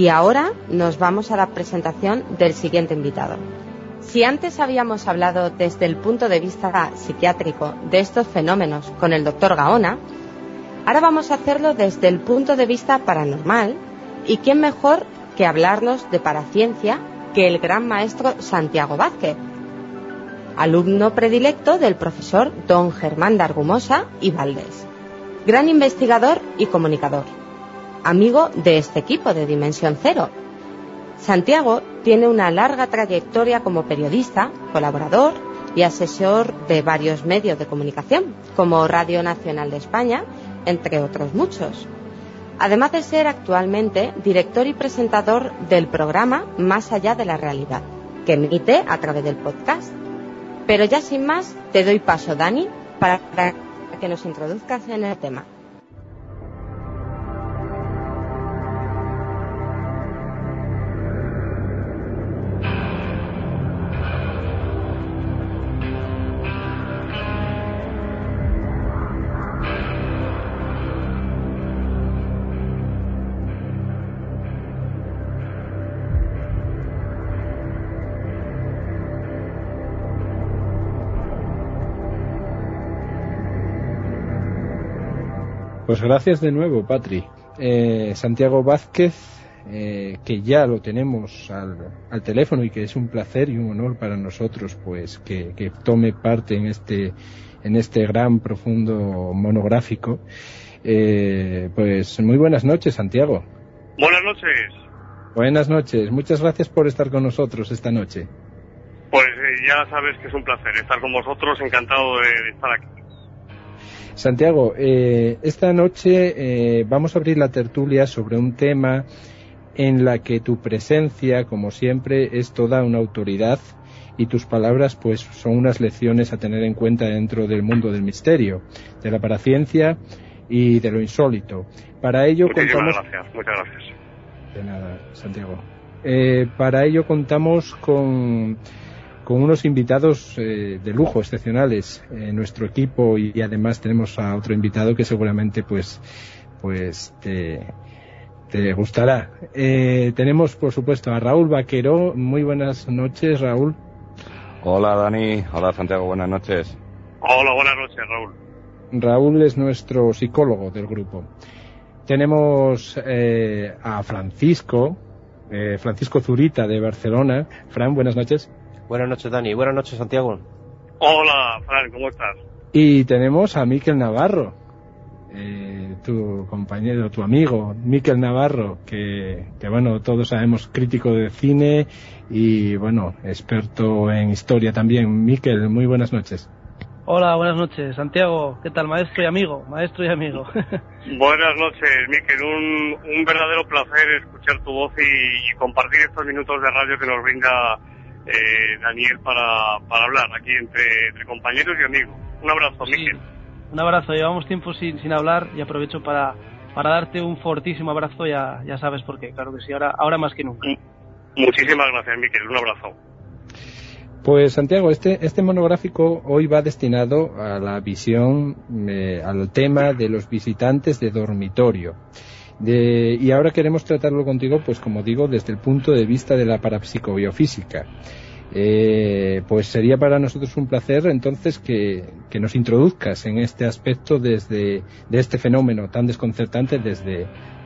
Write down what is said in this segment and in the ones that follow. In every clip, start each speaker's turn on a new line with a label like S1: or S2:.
S1: Y ahora nos vamos a la presentación del siguiente invitado. Si antes habíamos hablado desde el punto de vista psiquiátrico de estos fenómenos con el doctor Gaona, ahora vamos a hacerlo desde el punto de vista paranormal, y quién mejor que hablarnos de paraciencia que el gran maestro Santiago Vázquez, alumno predilecto del profesor don Germán de Argumosa y Valdés, gran investigador y comunicador, amigo de este equipo de Dimensión Cero. Santiago tiene una larga trayectoria como periodista, colaborador y asesor de varios medios de comunicación, como Radio Nacional de España, entre otros muchos. Además de ser actualmente director y presentador del programa Más allá de la realidad, que emite a través del podcast. Pero ya sin más, te doy paso, Dani, para que nos introduzcas en el tema.
S2: Pues gracias de nuevo, Patri. Santiago Vázquez, que ya lo tenemos al teléfono y que es un placer y un honor para nosotros, pues que tome parte en este gran, profundo monográfico. Pues muy buenas noches, Santiago.
S3: Buenas noches.
S2: Buenas noches. Muchas gracias por estar con nosotros esta noche.
S3: Pues ya sabes que es un placer estar con vosotros, encantado de estar aquí.
S2: Santiago, esta noche vamos a abrir la tertulia sobre un tema en la que tu presencia, como siempre, es toda una autoridad y tus palabras pues son unas lecciones a tener en cuenta dentro del mundo del misterio, de la paraciencia y de lo insólito. Para ello
S3: muchas gracias.
S2: De nada, Santiago. Para ello contamos con unos invitados de lujo, excepcionales en nuestro equipo, y además tenemos a otro invitado que seguramente pues te gustará. Tenemos por supuesto a Raúl Vaquero. Muy buenas noches, Raúl.
S4: Hola, Dani. Hola, Santiago. Buenas noches.
S3: Hola, buenas noches, Raúl.
S2: Raúl es nuestro psicólogo del grupo. Tenemos a Francisco Zurita de Barcelona. Fran, buenas noches.
S5: Buenas noches, Dani. Buenas noches, Santiago.
S3: Hola, Fran, ¿cómo estás?
S2: Y tenemos a Miquel Navarro, tu compañero, tu amigo, Miquel Navarro, que bueno, todos sabemos, crítico de cine y bueno, experto en historia también. Miquel, muy buenas noches.
S6: Hola, buenas noches, Santiago. ¿Qué tal, maestro y amigo? Buenas
S3: noches, Miquel. Un verdadero placer escuchar tu voz y compartir estos minutos de radio que nos brinda Daniel para hablar aquí entre compañeros y amigos. Un abrazo, sí, Miquel.
S6: Un abrazo. Llevamos tiempo sin hablar y aprovecho para darte un fortísimo abrazo. Ya sabes por qué, claro que sí, ahora más que nunca.
S3: Muchísimas gracias, Miquel. Un abrazo.
S2: Pues Santiago, este monográfico hoy va destinado a la visión, al tema de los visitantes de dormitorio. Y ahora queremos tratarlo contigo, pues como digo, desde el punto de vista de la parapsicobiofísica. Pues sería para nosotros un placer entonces que nos introduzcas en este aspecto de este fenómeno tan desconcertante desde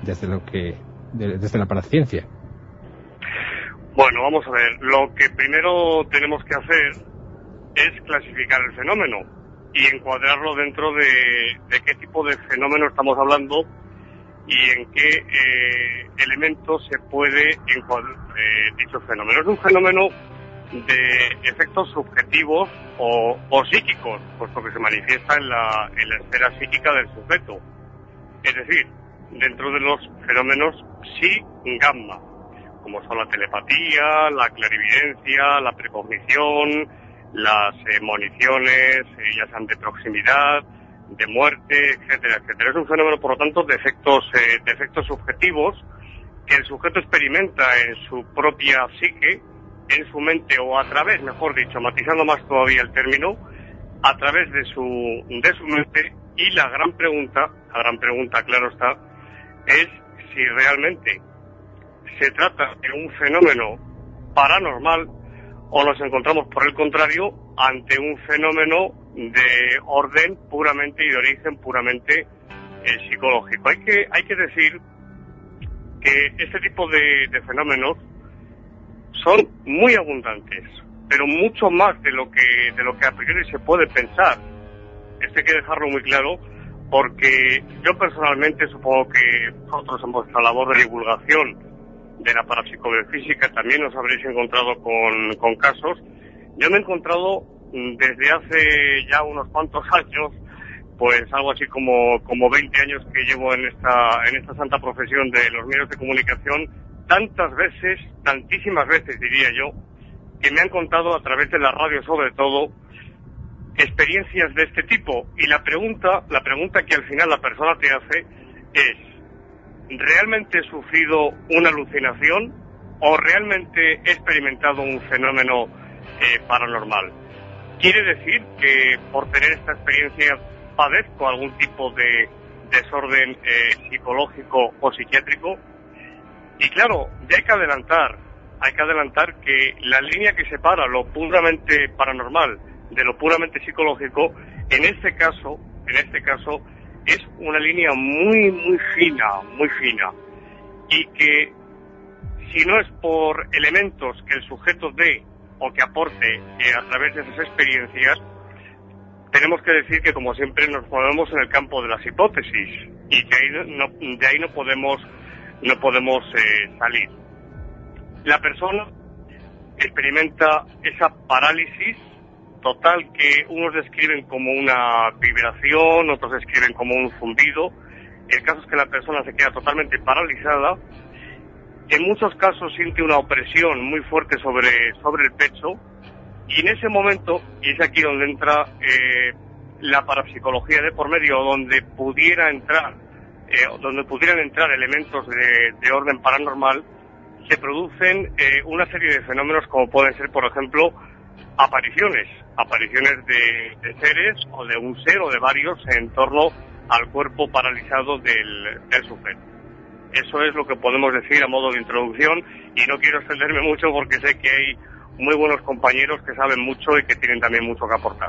S2: la paraciencia.
S3: Bueno, vamos a ver. Lo que primero tenemos que hacer es clasificar el fenómeno y encuadrarlo dentro de qué tipo de fenómeno estamos hablando y en qué elementos se puede encuadrar dicho fenómeno. Es un fenómeno de efectos subjetivos o psíquicos, puesto que se manifiesta en la esfera psíquica del sujeto. Es decir, dentro de los fenómenos psi-gamma, como son la telepatía, la clarividencia, la precognición, las moniciones, ya sean de proximidad, de muerte, etcétera, etcétera. Es un fenómeno, por lo tanto, de efectos subjetivos que el sujeto experimenta en su propia psique, en su mente, o a través, mejor dicho, matizando más todavía el término, a través de su mente. Y la gran pregunta, claro está, es si realmente se trata de un fenómeno paranormal o nos encontramos, por el contrario, ante un fenómeno de orden puramente y de origen puramente psicológico. Hay que decir que este tipo de fenómenos son muy abundantes, pero mucho más de lo que a priori se puede pensar. Esto hay que dejarlo muy claro, porque yo personalmente, supongo que vosotros en vuestra labor de divulgación de la parapsicobiofísica también os habréis encontrado con casos. Yo me he encontrado desde hace ya unos cuantos años, pues algo así como 20 años que llevo en esta santa profesión de los medios de comunicación, tantas veces, tantísimas veces diría yo, que me han contado a través de la radio sobre todo experiencias de este tipo. Y la pregunta que al final la persona te hace es: ¿realmente he sufrido una alucinación o realmente he experimentado un fenómeno paranormal? ¿Quiere decir que por tener esta experiencia padezco algún tipo de desorden psicológico o psiquiátrico? Y claro, ya hay que adelantar que la línea que separa lo puramente paranormal de lo puramente psicológico, en este caso, es una línea muy, muy fina, y que si no es por elementos que el sujeto dé o que aporte a través de esas experiencias, tenemos que decir que, como siempre, nos movemos en el campo de las hipótesis y que de ahí no podemos salir. La persona experimenta esa parálisis total que unos describen como una vibración, otros describen como un zumbido. El caso es que la persona se queda totalmente paralizada. En muchos casos siente una opresión muy fuerte sobre el pecho, y en ese momento, y es aquí donde entra la parapsicología de por medio, donde pudieran entrar elementos de orden paranormal, se producen una serie de fenómenos como pueden ser, por ejemplo, apariciones de seres o de un ser o de varios en torno al cuerpo paralizado del sujeto. Eso es lo que podemos decir a modo de introducción, y no quiero extenderme mucho porque sé que hay muy buenos compañeros que saben mucho y que tienen también mucho que aportar.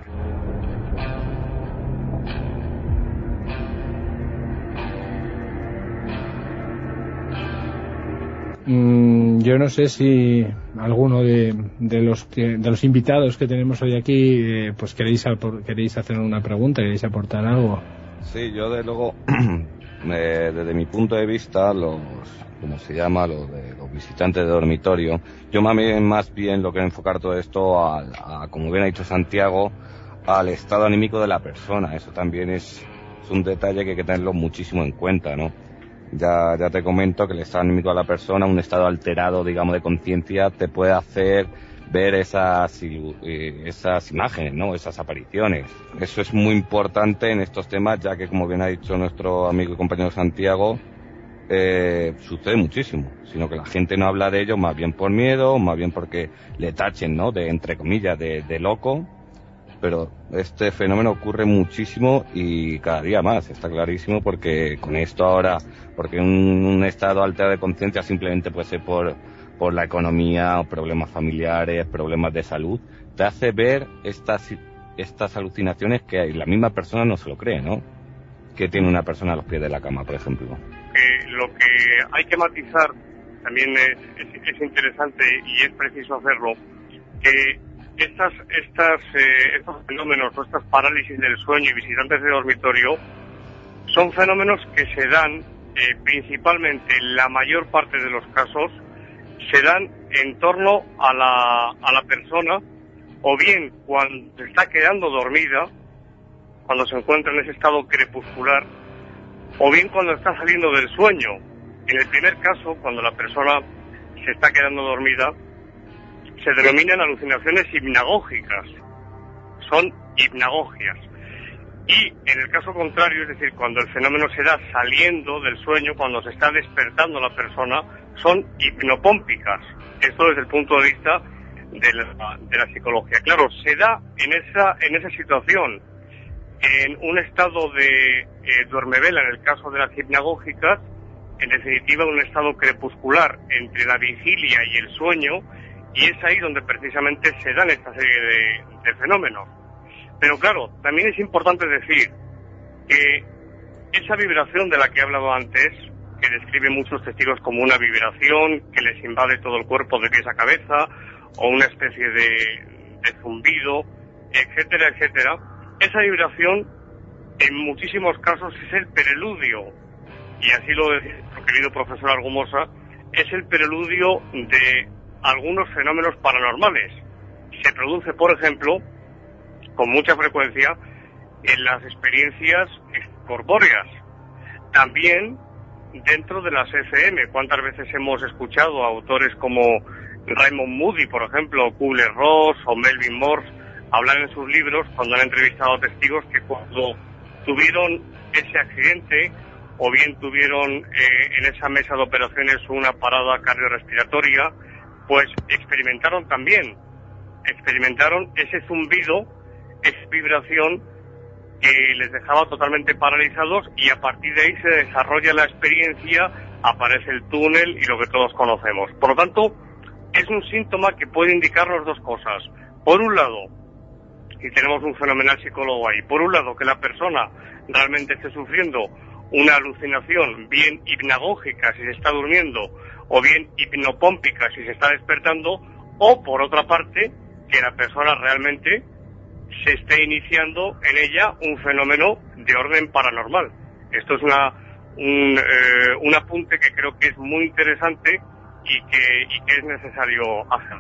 S2: Yo no sé si alguno de los invitados que tenemos hoy aquí pues queréis hacer una pregunta, queréis aportar algo.
S4: Sí, yo de luego desde mi punto de vista, los visitantes de dormitorio, yo más bien lo quiero enfocar todo esto a, como bien ha dicho Santiago, al estado anímico de la persona. Eso también es un detalle que hay que tenerlo muchísimo en cuenta, ¿no? Ya te comento que el estado anímico de la persona, un estado alterado, digamos, de conciencia, te puede hacer ver esas imágenes, ¿no? Esas apariciones. Eso es muy importante en estos temas, ya que, como bien ha dicho nuestro amigo y compañero Santiago, sucede muchísimo, sino que la gente no habla de ello, más bien por miedo, más bien porque le tachen, ¿no? De, entre comillas, de loco. Pero este fenómeno ocurre muchísimo y cada día más, está clarísimo, porque con esto ahora, porque un estado alterado de conciencia simplemente puede ser por la economía, o problemas familiares, problemas de salud, te hace ver estas alucinaciones que la misma persona no se lo cree, ¿no? Que tiene una persona a los pies de la cama, por ejemplo.
S3: Lo que hay que matizar también es interesante, y es preciso hacerlo, que estos fenómenos o estas parálisis del sueño y visitantes de dormitorio son fenómenos que se dan principalmente, en la mayor parte de los casos, se dan en torno a la persona, o bien cuando se está quedando dormida, cuando se encuentra en ese estado crepuscular, o bien cuando está saliendo del sueño. En el primer caso, cuando la persona se está quedando dormida, se denominan alucinaciones hipnagógicas, son hipnagogias. Y en el caso contrario, es decir, cuando el fenómeno se da saliendo del sueño, cuando se está despertando la persona, son hipnopómpicas. Esto desde el punto de vista de la psicología. Claro, se da en esa situación, en un estado de duermevela en el caso de las hipnagógicas, en definitiva, un estado crepuscular entre la vigilia y el sueño, y es ahí donde precisamente se dan esta serie de fenómenos. Pero claro, también es importante decir que esa vibración de la que he hablado antes, que describe muchos testigos como una vibración que les invade todo el cuerpo de pies a cabeza, o una especie de zumbido, etcétera, etcétera, esa vibración en muchísimos casos es el preludio, y así lo decía nuestro querido profesor Argumosa, es el preludio de algunos fenómenos paranormales. Se produce, por ejemplo, con mucha frecuencia en las experiencias corpóreas. También dentro de las FM, ¿cuántas veces hemos escuchado a autores como Raymond Moody, por ejemplo, Kubler-Ross o Melvin Morse hablar en sus libros, cuando han entrevistado a testigos, que cuando tuvieron ese accidente o bien tuvieron en esa mesa de operaciones una parada cardiorrespiratoria, pues experimentaron ese zumbido, esa vibración que les dejaba totalmente paralizados, y a partir de ahí se desarrolla la experiencia, aparece el túnel y lo que todos conocemos. Por lo tanto, es un síntoma que puede indicarnos dos cosas. Por un lado, y tenemos un fenomenal psicólogo ahí, por un lado, que la persona realmente esté sufriendo una alucinación, bien hipnagógica si se está durmiendo, o bien hipnopómpica si se está despertando, o por otra parte, que la persona realmente se esté iniciando en ella un fenómeno de orden paranormal. Esto es un apunte que creo que es muy interesante y que es necesario hacer.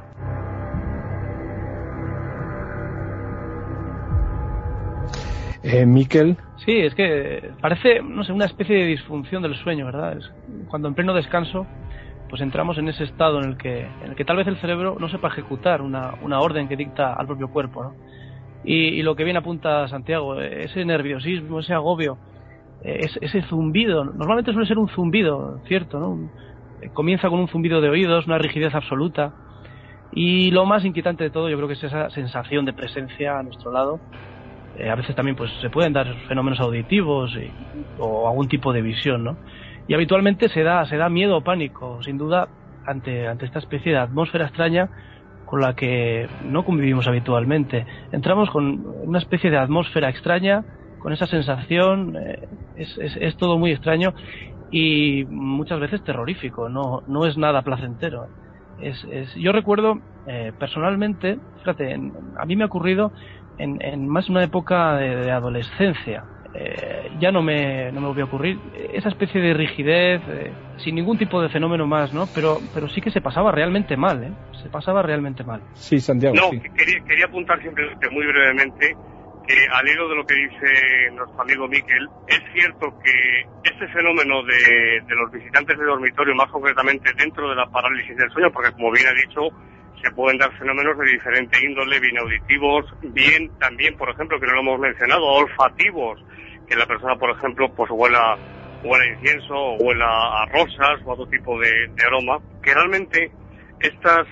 S2: Miquel.
S6: Sí, es que parece, no sé, una especie de disfunción del sueño, ¿verdad? Es cuando en pleno descanso pues entramos en ese estado en el que tal vez el cerebro no sepa ejecutar una orden que dicta al propio cuerpo, ¿no? Y lo que bien apunta Santiago, ese nerviosismo, ese agobio, ese zumbido, normalmente suele ser un zumbido, ¿cierto?, ¿no? Comienza con un zumbido de oídos, una rigidez absoluta, y lo más inquietante de todo yo creo que es esa sensación de presencia a nuestro lado. A veces también pues se pueden dar fenómenos auditivos o algún tipo de visión, ¿no? Y habitualmente se da miedo o pánico, sin duda, ante esta especie de atmósfera extraña con la que no convivimos habitualmente. Entramos con una especie de atmósfera extraña, con esa sensación, es todo muy extraño y muchas veces terrorífico, no es nada placentero. Yo recuerdo personalmente, fíjate, a mí me ha ocurrido en más una época de adolescencia. Ya no me volvió a ocurrir esa especie de rigidez, sin ningún tipo de fenómeno más, ¿no? Pero sí que se pasaba realmente mal, se pasaba realmente mal.
S2: Sí, Santiago.
S3: No,
S2: sí.
S3: Quería apuntar simplemente muy brevemente que, al hilo de lo que dice nuestro amigo Miquel, es cierto que este fenómeno de los visitantes de dormitorio, más concretamente dentro de la parálisis del sueño, porque como bien ha dicho, se pueden dar fenómenos de diferente índole, bien auditivos, bien también, por ejemplo, que no lo hemos mencionado, olfativos, que la persona, por ejemplo, pues huela a incienso, o huela a rosas o a otro tipo de aroma, que realmente estos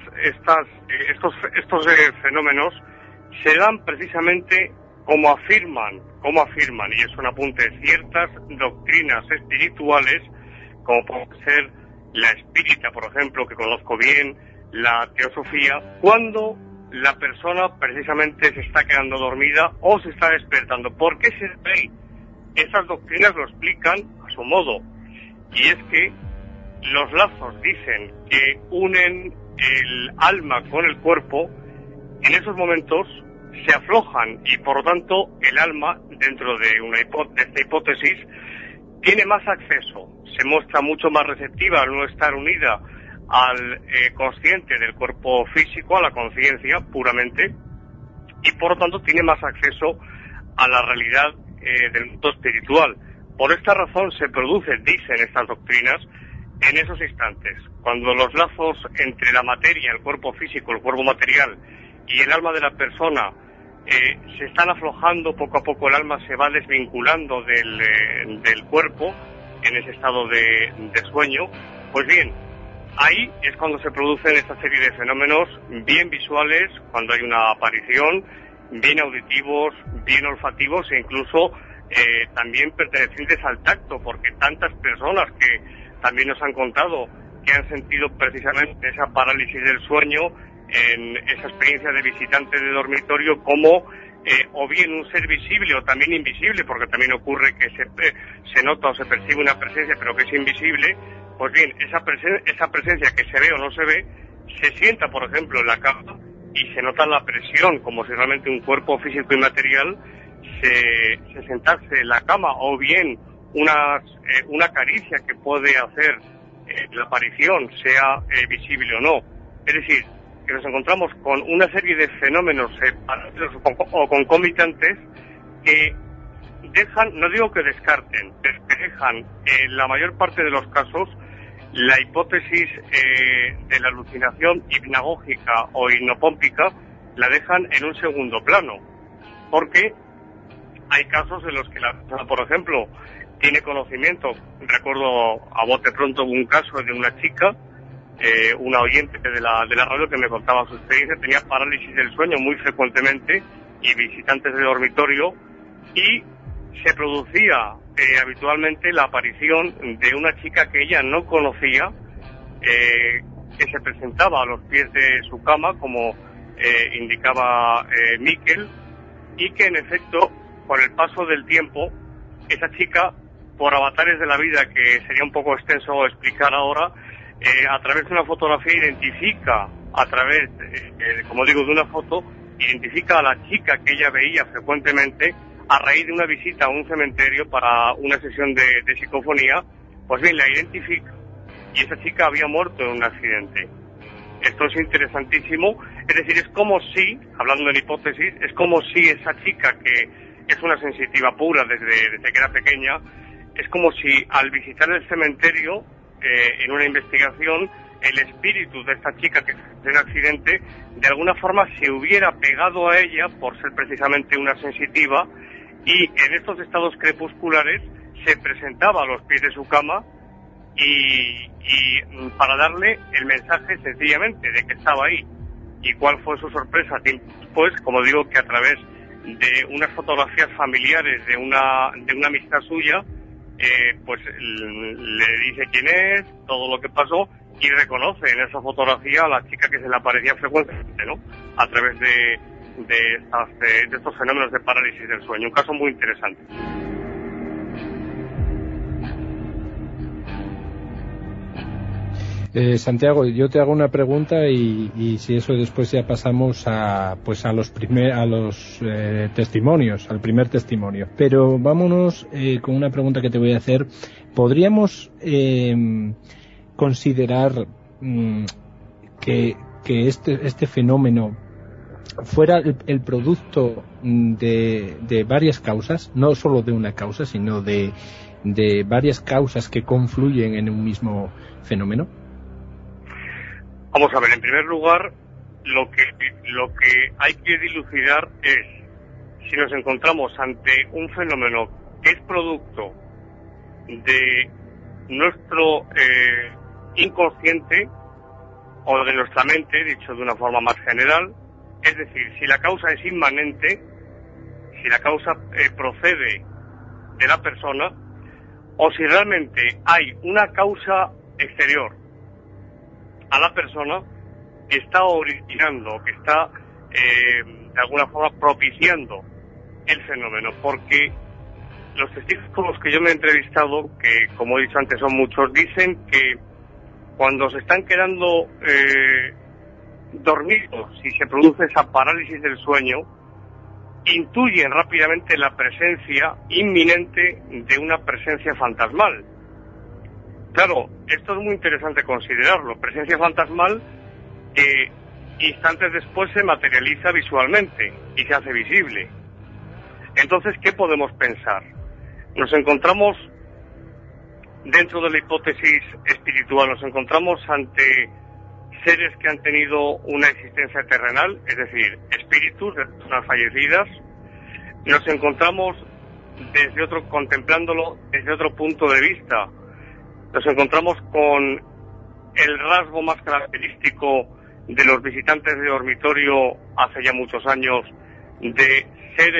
S3: fenómenos se dan precisamente como afirman, y es un apunte, ciertas doctrinas espirituales, como puede ser la espírita, por ejemplo, que conozco bien, la teosofía, cuando la persona precisamente se está quedando dormida o se está despertando. ¿Por qué se da ahí? Esas doctrinas lo explican a su modo, y es que los lazos, dicen, que unen el alma con el cuerpo, en esos momentos se aflojan, y por lo tanto el alma, dentro de esta hipótesis, tiene más acceso, se muestra mucho más receptiva al no estar unida al consciente del cuerpo físico, a la conciencia puramente, y por lo tanto tiene más acceso a la realidad del mundo espiritual. Por esta razón se produce, dicen estas doctrinas, en esos instantes, cuando los lazos entre la materia, el cuerpo físico, el cuerpo material y el alma de la persona se están aflojando, poco a poco el alma se va desvinculando del cuerpo en ese estado de sueño. Pues bien, ahí es cuando se producen esta serie de fenómenos bien visuales, cuando hay una aparición, bien auditivos, bien olfativos e incluso también pertenecientes al tacto, porque tantas personas que también nos han contado que han sentido precisamente esa parálisis del sueño en esa experiencia de visitante de dormitorio como o bien un ser visible o también invisible, porque también ocurre que se nota o se percibe una presencia pero que es invisible. Pues bien, esa presencia que se ve o no se ve, se sienta, por ejemplo, en la cama y se nota la presión, como si realmente un cuerpo físico y material se sentase en la cama, o bien una caricia que puede hacer la aparición, sea visible o no. Es decir, que nos encontramos con una serie de fenómenos o concomitantes que dejan, no digo que descarten, pero que dejan en la mayor parte de los casos la hipótesis de la alucinación hipnagógica o hipnopómpica, la dejan en un segundo plano, porque hay casos en los que la persona, por ejemplo, tiene conocimiento. Recuerdo a bote pronto un caso de una chica, una oyente de la radio, que me contaba su experiencia. Tenía parálisis del sueño muy frecuentemente y visitantes de dormitorio, y se producía habitualmente la aparición de una chica que ella no conocía, que se presentaba a los pies de su cama, como indicaba Miquel, y que en efecto, con el paso del tiempo, esa chica, por avatares de la vida que sería un poco extenso explicar ahora, a través de una fotografía identifica, a través, como digo, de una foto, identifica a la chica que ella veía frecuentemente a raíz de una visita a un cementerio para una sesión de psicofonía. Pues bien, la identifica y esa chica había muerto en un accidente. Esto es interesantísimo. Es decir, es como si, hablando en hipótesis, es como si esa chica, que es una sensitiva pura desde que era pequeña, es como si al visitar el cementerio, en una investigación, el espíritu de esta chica que sufrió un accidente, de alguna forma se hubiera pegado a ella por ser precisamente una sensitiva, y en estos estados crepusculares se presentaba a los pies de su cama y para darle el mensaje sencillamente de que estaba ahí. ¿Y cuál fue su sorpresa? Pues, como digo, que a través de unas fotografías familiares de una amistad suya, pues le dice quién es, todo lo que pasó, y reconoce en esa fotografía a la chica que se le aparecía frecuentemente, ¿no? A través de estos fenómenos de parálisis del sueño. Un caso muy interesante.
S2: Santiago, yo te hago una pregunta y si eso después ya pasamos a los testimonios, al primer testimonio. Pero vámonos con una pregunta que te voy a hacer. ¿Podríamos considerar que este fenómeno fuera el producto de varias causas, no solo de una causa, sino de varias causas que confluyen en un mismo fenómeno?
S3: Vamos a ver, en primer lugar, lo que hay que dilucidar es si nos encontramos ante un fenómeno que es producto de nuestro inconsciente o de nuestra mente, dicho de una forma más general. Es decir, si la causa es inmanente, si la causa procede de la persona, o si realmente hay una causa exterior a la persona que está originando, que está de alguna forma propiciando el fenómeno. Porque los testigos con los que yo me he entrevistado, que como he dicho antes son muchos, dicen que cuando se están quedando dormidos, si se produce esa parálisis del sueño, intuyen rápidamente la presencia inminente de una presencia fantasmal. Claro, esto es muy interesante considerarlo. Presencia fantasmal que instantes después se materializa visualmente y se hace visible. Entonces, ¿qué podemos pensar? Nos encontramos, dentro de la hipótesis espiritual, nos encontramos ante seres que han tenido una existencia terrenal, es decir, espíritus de personas fallecidas. Nos encontramos contemplándolo desde otro punto de vista. Nos encontramos con el rasgo más característico de los visitantes de dormitorio hace ya muchos años, de seres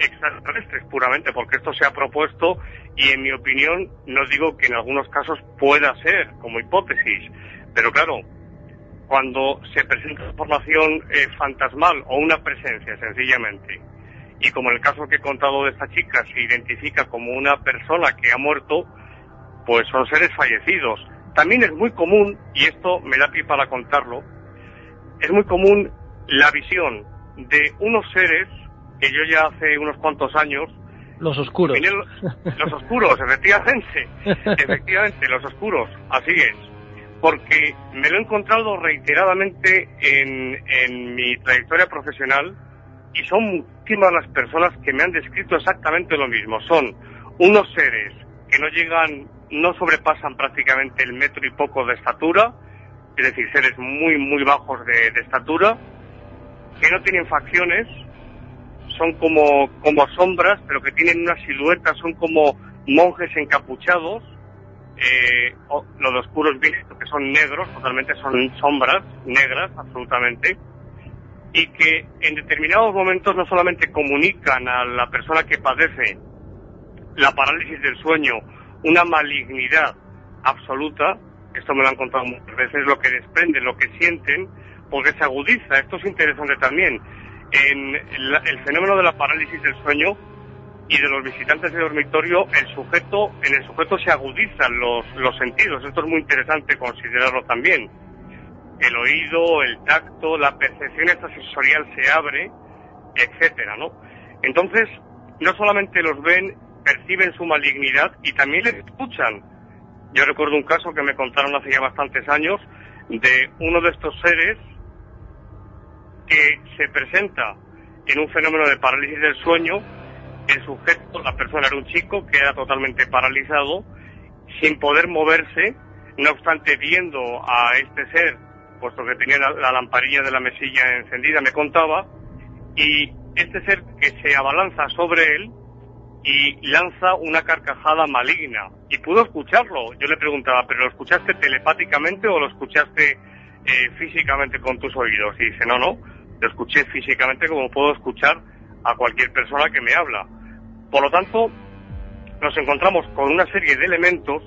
S3: extraterrestres puramente, porque esto se ha propuesto y en mi opinión no digo que en algunos casos pueda ser como hipótesis, pero claro, cuando se presenta información fantasmal o una presencia sencillamente, y como en el caso que he contado de esta chica se identifica como una persona que ha muerto, pues son seres fallecidos. También es muy común, y esto me da pie para contarlo, es muy común la visión de unos seres que yo ya hace unos cuantos años...
S6: Los oscuros.
S3: Los oscuros, efectivamente, los oscuros, así es. Porque me lo he encontrado reiteradamente en mi trayectoria profesional y son muchísimas las personas que me han descrito exactamente lo mismo. Son unos seres que no sobrepasan prácticamente el metro y poco de estatura, es decir, seres muy, muy bajos de estatura, que no tienen facciones, son como sombras, pero que tienen una silueta, son como monjes encapuchados, los de oscuros vistos que son negros, totalmente son sombras negras, absolutamente, y que en determinados momentos no solamente comunican a la persona que padece la parálisis del sueño una malignidad absoluta, esto me lo han contado muchas veces, lo que desprenden, lo que sienten, porque se agudiza, esto es interesante también, en el fenómeno de la parálisis del sueño y de los visitantes de dormitorio, en el sujeto se agudizan los sentidos, esto es muy interesante considerarlo también. El oído, el tacto, la percepción extrasensorial se abre, etcétera, ¿no? Entonces, no solamente los ven, perciben su malignidad y también les escuchan. Yo recuerdo un caso que me contaron hace ya bastantes años de uno de estos seres que se presenta en un fenómeno de parálisis del sueño. El sujeto, la persona era un chico que era totalmente paralizado, sin poder moverse, no obstante viendo a este ser, puesto que tenía la lamparilla de la mesilla encendida, me contaba, y este ser que se abalanza sobre él y lanza una carcajada maligna, y pudo escucharlo. Yo le preguntaba, ¿pero lo escuchaste telepáticamente o lo escuchaste físicamente con tus oídos? Y dice, no, lo escuché físicamente como puedo escuchar a cualquier persona que me habla. Por lo tanto, nos encontramos con una serie de elementos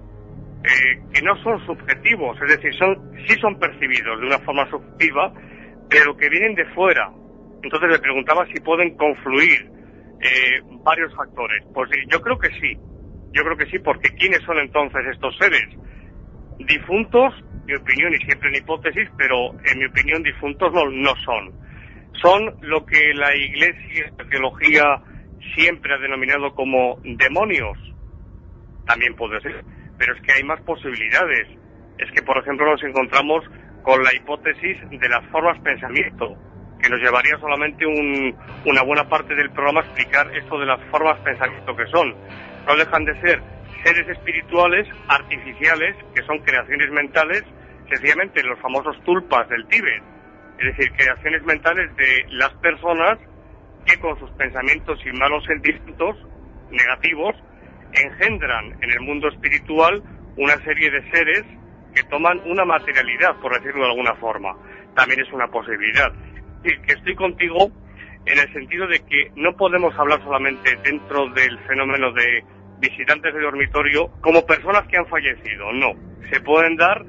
S3: que no son subjetivos, es decir, sí son percibidos de una forma subjetiva, pero que vienen de fuera. Entonces le preguntaba si pueden confluir varios factores. Pues yo creo que sí, porque ¿quiénes son entonces estos seres? Difuntos, en mi opinión, y siempre en hipótesis, pero en mi opinión difuntos no son. Son lo que la Iglesia, la teología, siempre ha denominado como demonios. También puede ser, pero es que hay más posibilidades. Es que, por ejemplo, nos encontramos con la hipótesis de las formas pensamiento, que nos llevaría solamente una buena parte del programa a explicar esto de las formas pensamiento que son. No dejan de ser seres espirituales, artificiales, que son creaciones mentales, sencillamente los famosos tulpas del Tíbet. Es decir, creaciones mentales de las personas que con sus pensamientos y malos sentimientos negativos engendran en el mundo espiritual una serie de seres que toman una materialidad, por decirlo de alguna forma. También es una posibilidad. Es decir, que estoy contigo en el sentido de que no podemos hablar solamente dentro del fenómeno de visitantes de dormitorio como personas que han fallecido. No, se pueden dar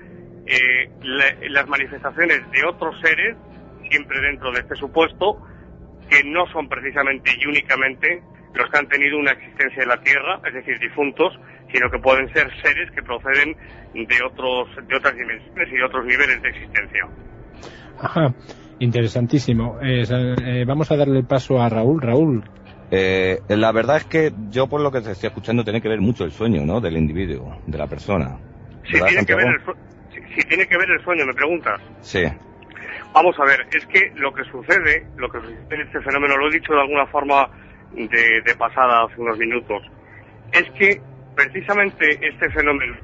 S3: las manifestaciones de otros seres, siempre dentro de este supuesto, que no son precisamente y únicamente los que han tenido una existencia en la Tierra, es decir, difuntos, sino que pueden ser seres que proceden de otras dimensiones y de otros niveles de existencia.
S2: Ajá, interesantísimo. Vamos a darle paso a Raúl. Raúl.
S4: La verdad es que yo, por lo que te estoy escuchando, tiene que ver mucho el sueño, ¿no?, del individuo, de la persona.
S3: Sí, tiene que ver el sueño, ¿me preguntas?
S4: Sí.
S3: Vamos a ver, es que lo que sucede en este fenómeno, lo he dicho de alguna forma de pasada hace unos minutos, es que precisamente este fenómeno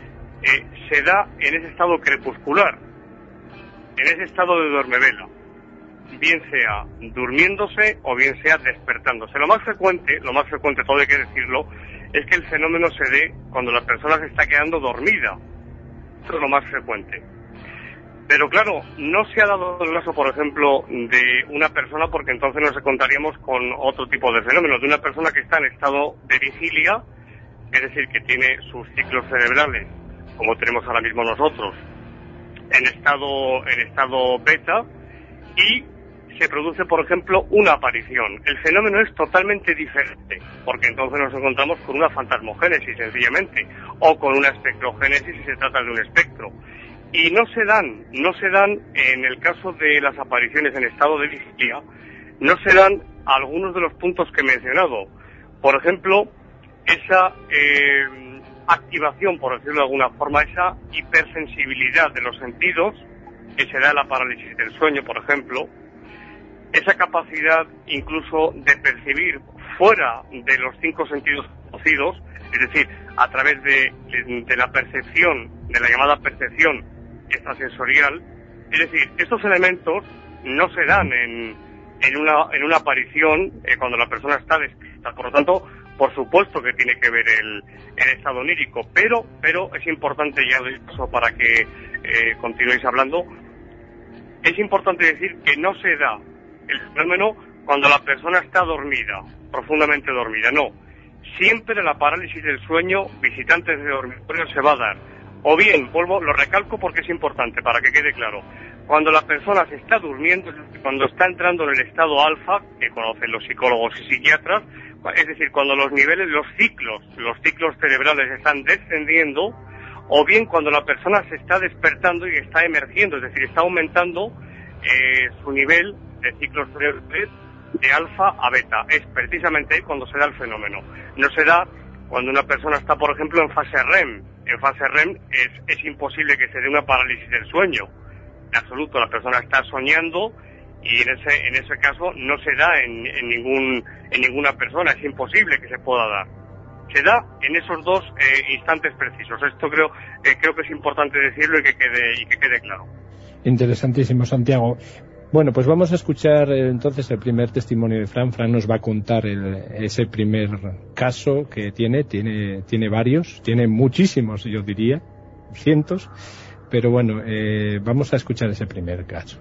S3: se da en ese estado crepuscular, en ese estado de dormevela, bien sea durmiéndose o bien sea despertándose. Lo más frecuente, todo hay que decirlo, es que el fenómeno se dé cuando la persona se está quedando dormida. Esto es lo más frecuente. Pero claro, no se ha dado el caso, por ejemplo, de una persona, porque entonces nos encontraríamos con otro tipo de fenómenos, de una persona que está en estado de vigilia, es decir, que tiene sus ciclos cerebrales, como tenemos ahora mismo nosotros, en estado beta, y se produce, por ejemplo, una aparición. El fenómeno es totalmente diferente, porque entonces nos encontramos con una fantasmogénesis, sencillamente, o con una espectrogénesis si se trata de un espectro. Y no se dan en el caso de las apariciones en estado de vigilia, no se dan algunos de los puntos que he mencionado. Por ejemplo, esa activación, por decirlo de alguna forma, esa hipersensibilidad de los sentidos, que se da en la parálisis del sueño, por ejemplo, esa capacidad incluso de percibir fuera de los 5 sentidos conocidos, es decir, a través de la percepción, de la llamada percepción extrasensorial, es decir, estos elementos no se dan en una aparición cuando la persona está despierta. Por lo tanto, por supuesto que tiene que ver el estado onírico, pero es importante, ya eso para que continuéis hablando, es importante decir que no se da el fenómeno cuando la persona está dormida, profundamente dormida, no. Siempre la parálisis del sueño, visitantes de dormitorio, se va a dar. O bien, lo recalco porque es importante, para que quede claro, cuando la persona se está durmiendo, cuando está entrando en el estado alfa, que conocen los psicólogos y psiquiatras, es decir, cuando los niveles, los ciclos cerebrales están descendiendo, o bien cuando la persona se está despertando y está emergiendo, es decir, está aumentando su nivel de ciclos cerebrales de alfa a beta. Es precisamente ahí cuando se da el fenómeno. No se da cuando una persona está, por ejemplo, en fase REM. En fase REM es imposible que se dé una parálisis del sueño. En absoluto, la persona está soñando y en ese caso no se da en ninguna persona. Es imposible que se pueda dar. Se da en esos dos instantes precisos. Esto creo que es importante decirlo y que quede claro.
S2: Interesantísimo, Santiago. Bueno, pues vamos a escuchar entonces el primer testimonio de Fran. Fran nos va a contar ese primer caso que tiene varios, tiene muchísimos, yo diría, cientos, pero bueno, vamos a escuchar ese primer caso.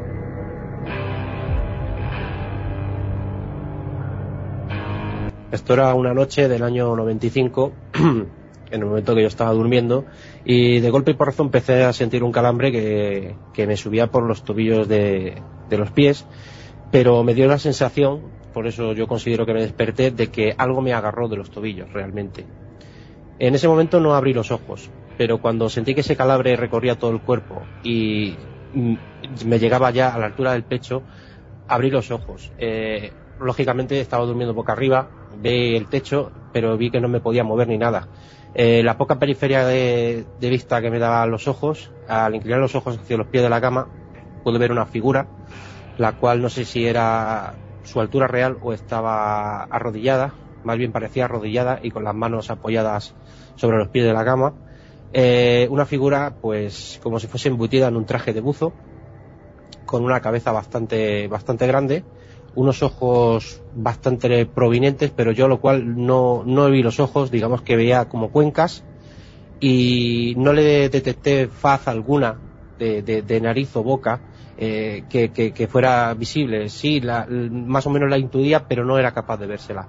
S5: Esto era una noche del año 95, en el momento que yo estaba durmiendo, y de golpe y porrazo empecé a sentir un calambre que me subía por los tobillos de los pies, pero me dio la sensación, por eso yo considero que me desperté, de que algo me agarró de los tobillos realmente. En ese momento no abrí los ojos, pero cuando sentí que ese calambre recorría todo el cuerpo y me llegaba ya a la altura del pecho, abrí los ojos. Lógicamente estaba durmiendo boca arriba, vi el techo, pero vi que no me podía mover ni nada. La poca periferia de vista que me daban los ojos, al inclinar los ojos hacia los pies de la cama, pude ver una figura, la cual no sé si era su altura real o estaba arrodillada, más bien parecía arrodillada y con las manos apoyadas sobre los pies de la cama. Una figura, pues, como si fuese embutida en un traje de buzo, con una cabeza bastante grande, unos ojos bastante prominentes, pero yo lo cual no vi los ojos, digamos que veía como cuencas, y no le detecté faz alguna de nariz o boca que fuera visible. Sí, más o menos la intuía, pero no era capaz de vérsela.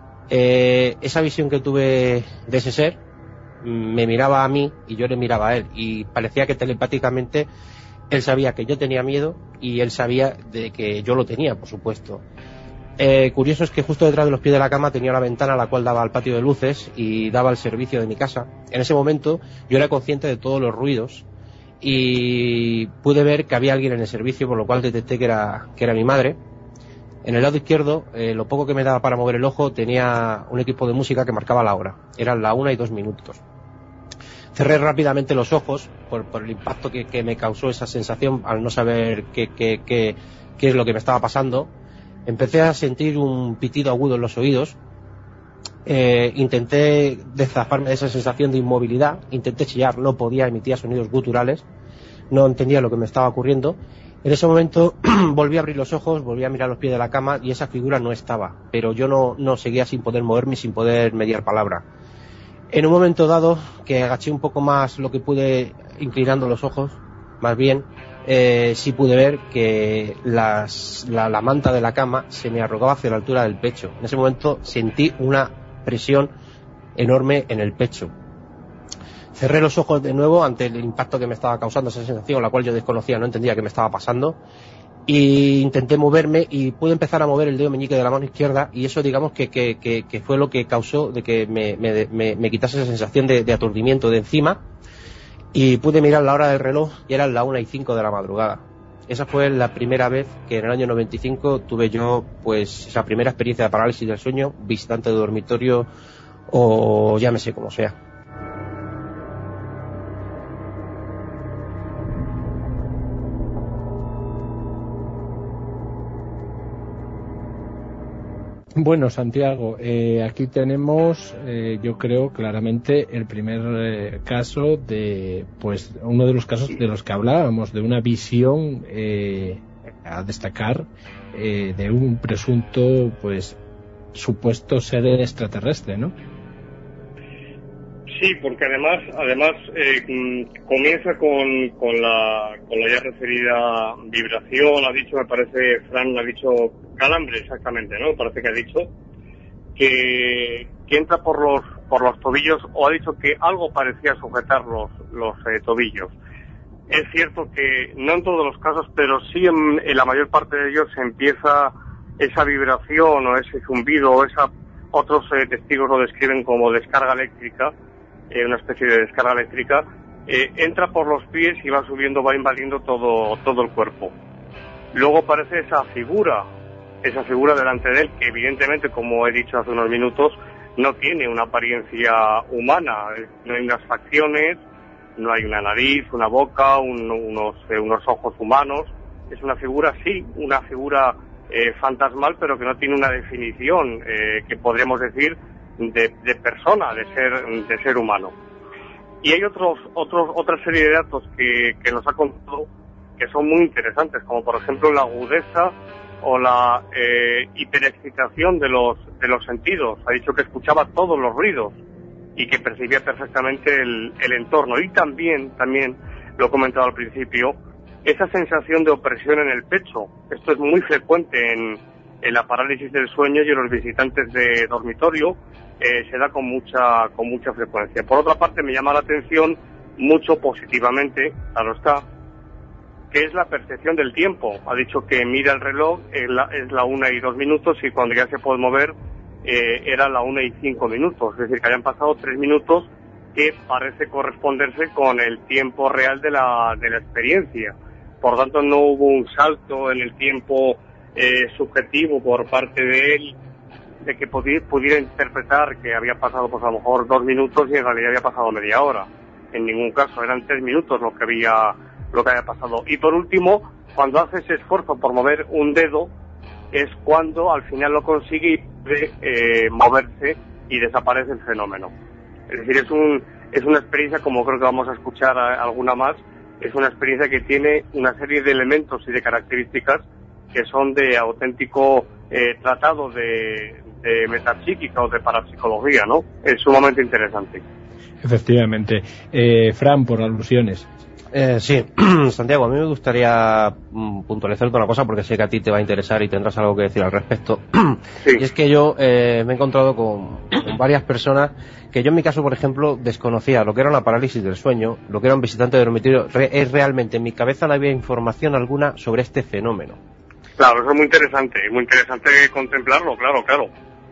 S5: Esa visión que tuve de ese ser me miraba a mí y yo le miraba a él, y parecía que telepáticamente él sabía que yo tenía miedo y él sabía de que yo lo tenía, por supuesto. Curioso es que justo detrás de los pies de la cama tenía una ventana la cual daba al patio de luces y daba al servicio de mi casa. En ese momento yo era consciente de todos los ruidos y pude ver que había alguien en el servicio, por lo cual detecté que era mi madre. En el lado izquierdo, lo poco que me daba para mover el ojo, tenía un equipo de música que marcaba la hora. Eran la 1:02. Cerré rápidamente los ojos por el impacto que me causó esa sensación al no saber qué es lo que me estaba pasando. Empecé a sentir un pitido agudo en los oídos. Intenté deszafarme de esa sensación de inmovilidad. Intenté chillar, no podía, emitía sonidos guturales. No entendía lo que me estaba ocurriendo. En ese momento volví a abrir los ojos, volví a mirar los pies de la cama y esa figura no estaba. Pero yo no seguía sin poder moverme, sin poder mediar palabra. En un momento dado, que agaché un poco más lo que pude inclinando los ojos, más bien, sí pude ver que la manta de la cama se me arrugaba hacia la altura del pecho. En ese momento sentí una presión enorme en el pecho. Cerré los ojos de nuevo ante el impacto que me estaba causando esa sensación, la cual yo desconocía, no entendía qué me estaba pasando, y intenté moverme y pude empezar a mover el dedo meñique de la mano izquierda, y eso digamos que fue lo que causó de que me quitase esa sensación de aturdimiento de encima, y pude mirar la hora del reloj y eran las 1:05 de la madrugada. Esa fue la primera vez que en el año 95 tuve yo pues esa primera experiencia de parálisis del sueño, visitante de dormitorio o llámese como sea.
S2: Bueno, Santiago, aquí tenemos, yo creo claramente el primer caso de, pues, uno de los casos de los que hablábamos, de una visión a destacar de un presunto, pues, supuesto ser extraterrestre, ¿no?
S3: Sí, porque además comienza con la ya referida vibración. Ha dicho, me parece, Fran ha dicho calambre, exactamente, ¿no? Parece que ha dicho que entra por los tobillos, o ha dicho que algo parecía sujetar los tobillos. Es cierto que no en todos los casos, pero sí en la mayor parte de ellos empieza esa vibración o ese zumbido o otros testigos lo describen como descarga eléctrica. Una especie de descarga eléctrica, entra por los pies y va subiendo, va invadiendo todo el cuerpo. Luego aparece esa figura delante de él, que evidentemente, como he dicho hace unos minutos, no tiene una apariencia humana, no hay unas facciones, no hay una nariz, una boca, unos ojos humanos. Es una figura, sí, una figura fantasmal, pero que no tiene una definición que podríamos decir de persona, de ser humano. Y hay otra serie de datos que nos ha contado que son muy interesantes, como por ejemplo la agudeza o la hiperexcitación de los sentidos. Ha dicho que escuchaba todos los ruidos y que percibía perfectamente el entorno. Y también lo he comentado al principio, esa sensación de opresión en el pecho. Esto es muy frecuente en la parálisis del sueño y en los visitantes de dormitorio. Se da con mucha frecuencia. Por otra parte, me llama la atención mucho positivamente, claro está, que es la percepción del tiempo. Ha dicho que mira el reloj, es la 1:02 y cuando ya se puede mover era la 1:05. Es decir, que hayan pasado 3 minutos que parece corresponderse con el tiempo real de la experiencia. Por tanto, no hubo un salto en el tiempo subjetivo por parte de él, de que pudiera interpretar que había pasado pues a lo mejor 2 minutos y en realidad había pasado media hora. En ningún caso, eran 3 minutos lo que había pasado. Y por último, cuando hace ese esfuerzo por mover un dedo, es cuando al final lo consigue y puede moverse y desaparece el fenómeno. Es decir, es una experiencia, como creo que vamos a escuchar alguna más, es una experiencia que tiene una serie de elementos y de características que son de auténtico tratado de metapsíquica o de parapsicología, ¿no? Es sumamente interesante.
S2: Efectivamente. Fran, por alusiones.
S5: Sí, Santiago, a mí me gustaría puntualizarte una cosa porque sé que a ti te va a interesar y tendrás algo que decir al respecto. Sí. Y es que yo me he encontrado con varias personas que yo en mi caso, por ejemplo, desconocía lo que era una parálisis del sueño, lo que era un visitante de dormitorio. Realmente en mi cabeza no había información alguna sobre este fenómeno.
S3: Claro, eso es muy interesante contemplarlo, claro.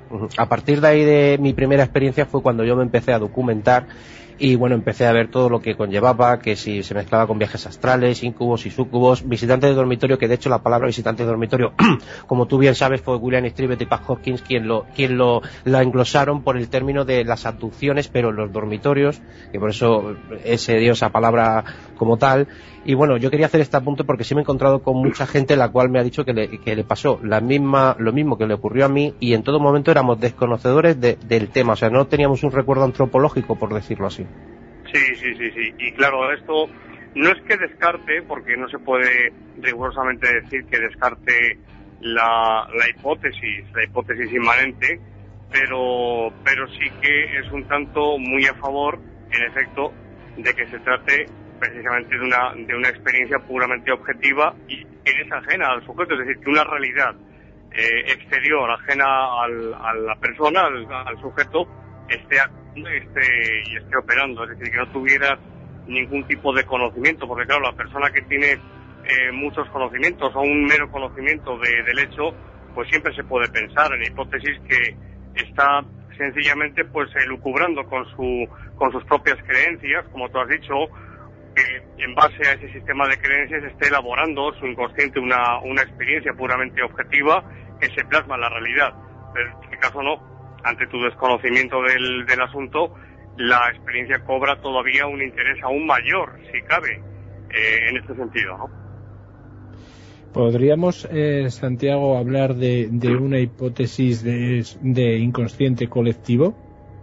S5: A partir de ahí de mi primera experiencia fue cuando yo me empecé a documentar y bueno, empecé a ver todo lo que conllevaba, que si se mezclaba con viajes astrales, incubos y súcubos, visitantes de dormitorio, que de hecho la palabra visitante de dormitorio, como tú bien sabes, fue William Stribet y Pat Hopkins quien la englosaron por el término de las abducciones, pero en los dormitorios, que por eso se dio esa palabra como tal. Y bueno, yo quería hacer este apunte porque sí me he encontrado con mucha gente la cual me ha dicho que le pasó lo mismo que le ocurrió a mí, y en todo momento éramos desconocedores del tema, o sea, no teníamos un recuerdo antropológico, por decirlo así.
S3: Sí. Y claro, esto no es que descarte, porque no se puede rigurosamente decir que descarte la hipótesis inmanente, pero sí que es un tanto muy a favor, en efecto, de que se trate precisamente de una experiencia puramente objetiva y que es ajena al sujeto, es decir, que una realidad exterior, ajena a la persona, al sujeto, esté operando, es decir, que no tuviera ningún tipo de conocimiento, porque claro, la persona que tiene muchos conocimientos o un mero conocimiento del hecho, pues siempre se puede pensar en hipótesis que está sencillamente pues elucubrando con sus propias creencias, como tú has dicho, que en base a ese sistema de creencias esté elaborando su inconsciente una experiencia puramente objetiva que se plasma en la realidad. Pero en este caso no, ante tu desconocimiento del asunto, la experiencia cobra todavía un interés aún mayor, si cabe, en este sentido, ¿no?
S2: ¿Podríamos, Santiago, hablar de una hipótesis de inconsciente colectivo?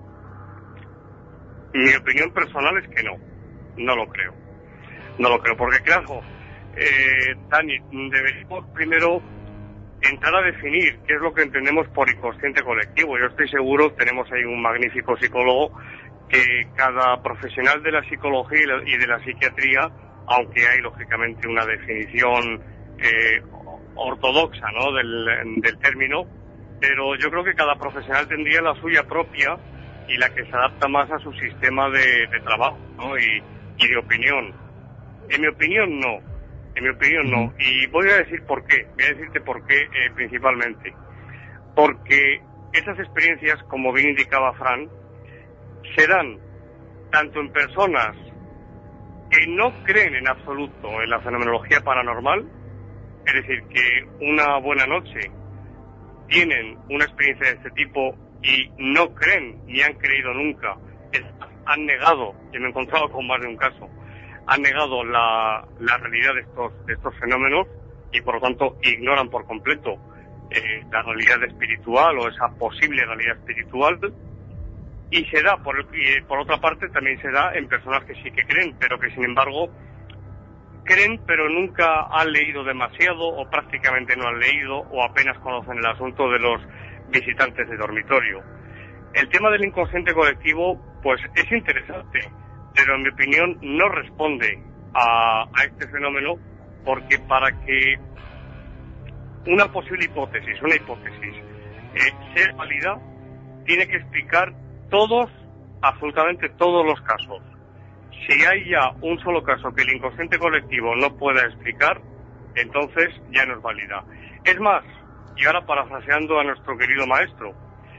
S3: Mi opinión personal es que no lo creo. No lo creo, porque claro, Dani, deberíamos primero entrar a definir qué es lo que entendemos por inconsciente colectivo. Yo estoy seguro, tenemos ahí un magnífico psicólogo, que cada profesional de la psicología y de la psiquiatría, aunque hay lógicamente una definición ortodoxa, ¿no?, del término, pero yo creo que cada profesional tendría la suya propia y la que se adapta más a su sistema de trabajo, ¿no?, y de opinión. En mi opinión no, y voy a decir por qué, voy a decirte por qué principalmente. Porque esas experiencias, como bien indicaba Fran, se dan tanto en personas que no creen en absoluto en la fenomenología paranormal, es decir, que una buena noche tienen una experiencia de este tipo y no creen ni han creído nunca, han negado, y me he encontrado con más de un caso, han negado la realidad de estos fenómenos y por lo tanto ignoran por completo la realidad espiritual o esa posible realidad espiritual. Y se da, por otra parte, también se da en personas que sí que creen, pero que sin embargo creen pero nunca han leído demasiado o prácticamente no han leído o apenas conocen el asunto de los visitantes de dormitorio. El tema del inconsciente colectivo pues es interesante, pero en mi opinión no responde a este fenómeno, porque para que una posible hipótesis, sea válida, tiene que explicar absolutamente todos los casos. Si hay ya un solo caso que el inconsciente colectivo no pueda explicar, entonces ya no es válida. Es más, y ahora parafraseando a nuestro querido maestro,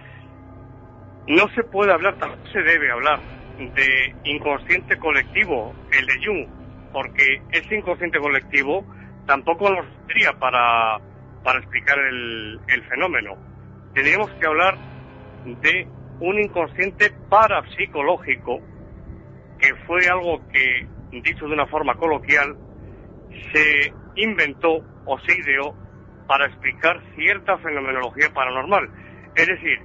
S3: no se puede hablar, tampoco se debe hablar de inconsciente colectivo, el de Jung, porque ese inconsciente colectivo tampoco nos serviría para explicar el fenómeno. Tendríamos que hablar de un inconsciente parapsicológico, que fue algo que, dicho de una forma coloquial, se inventó o se ideó para explicar cierta fenomenología paranormal. Es decir,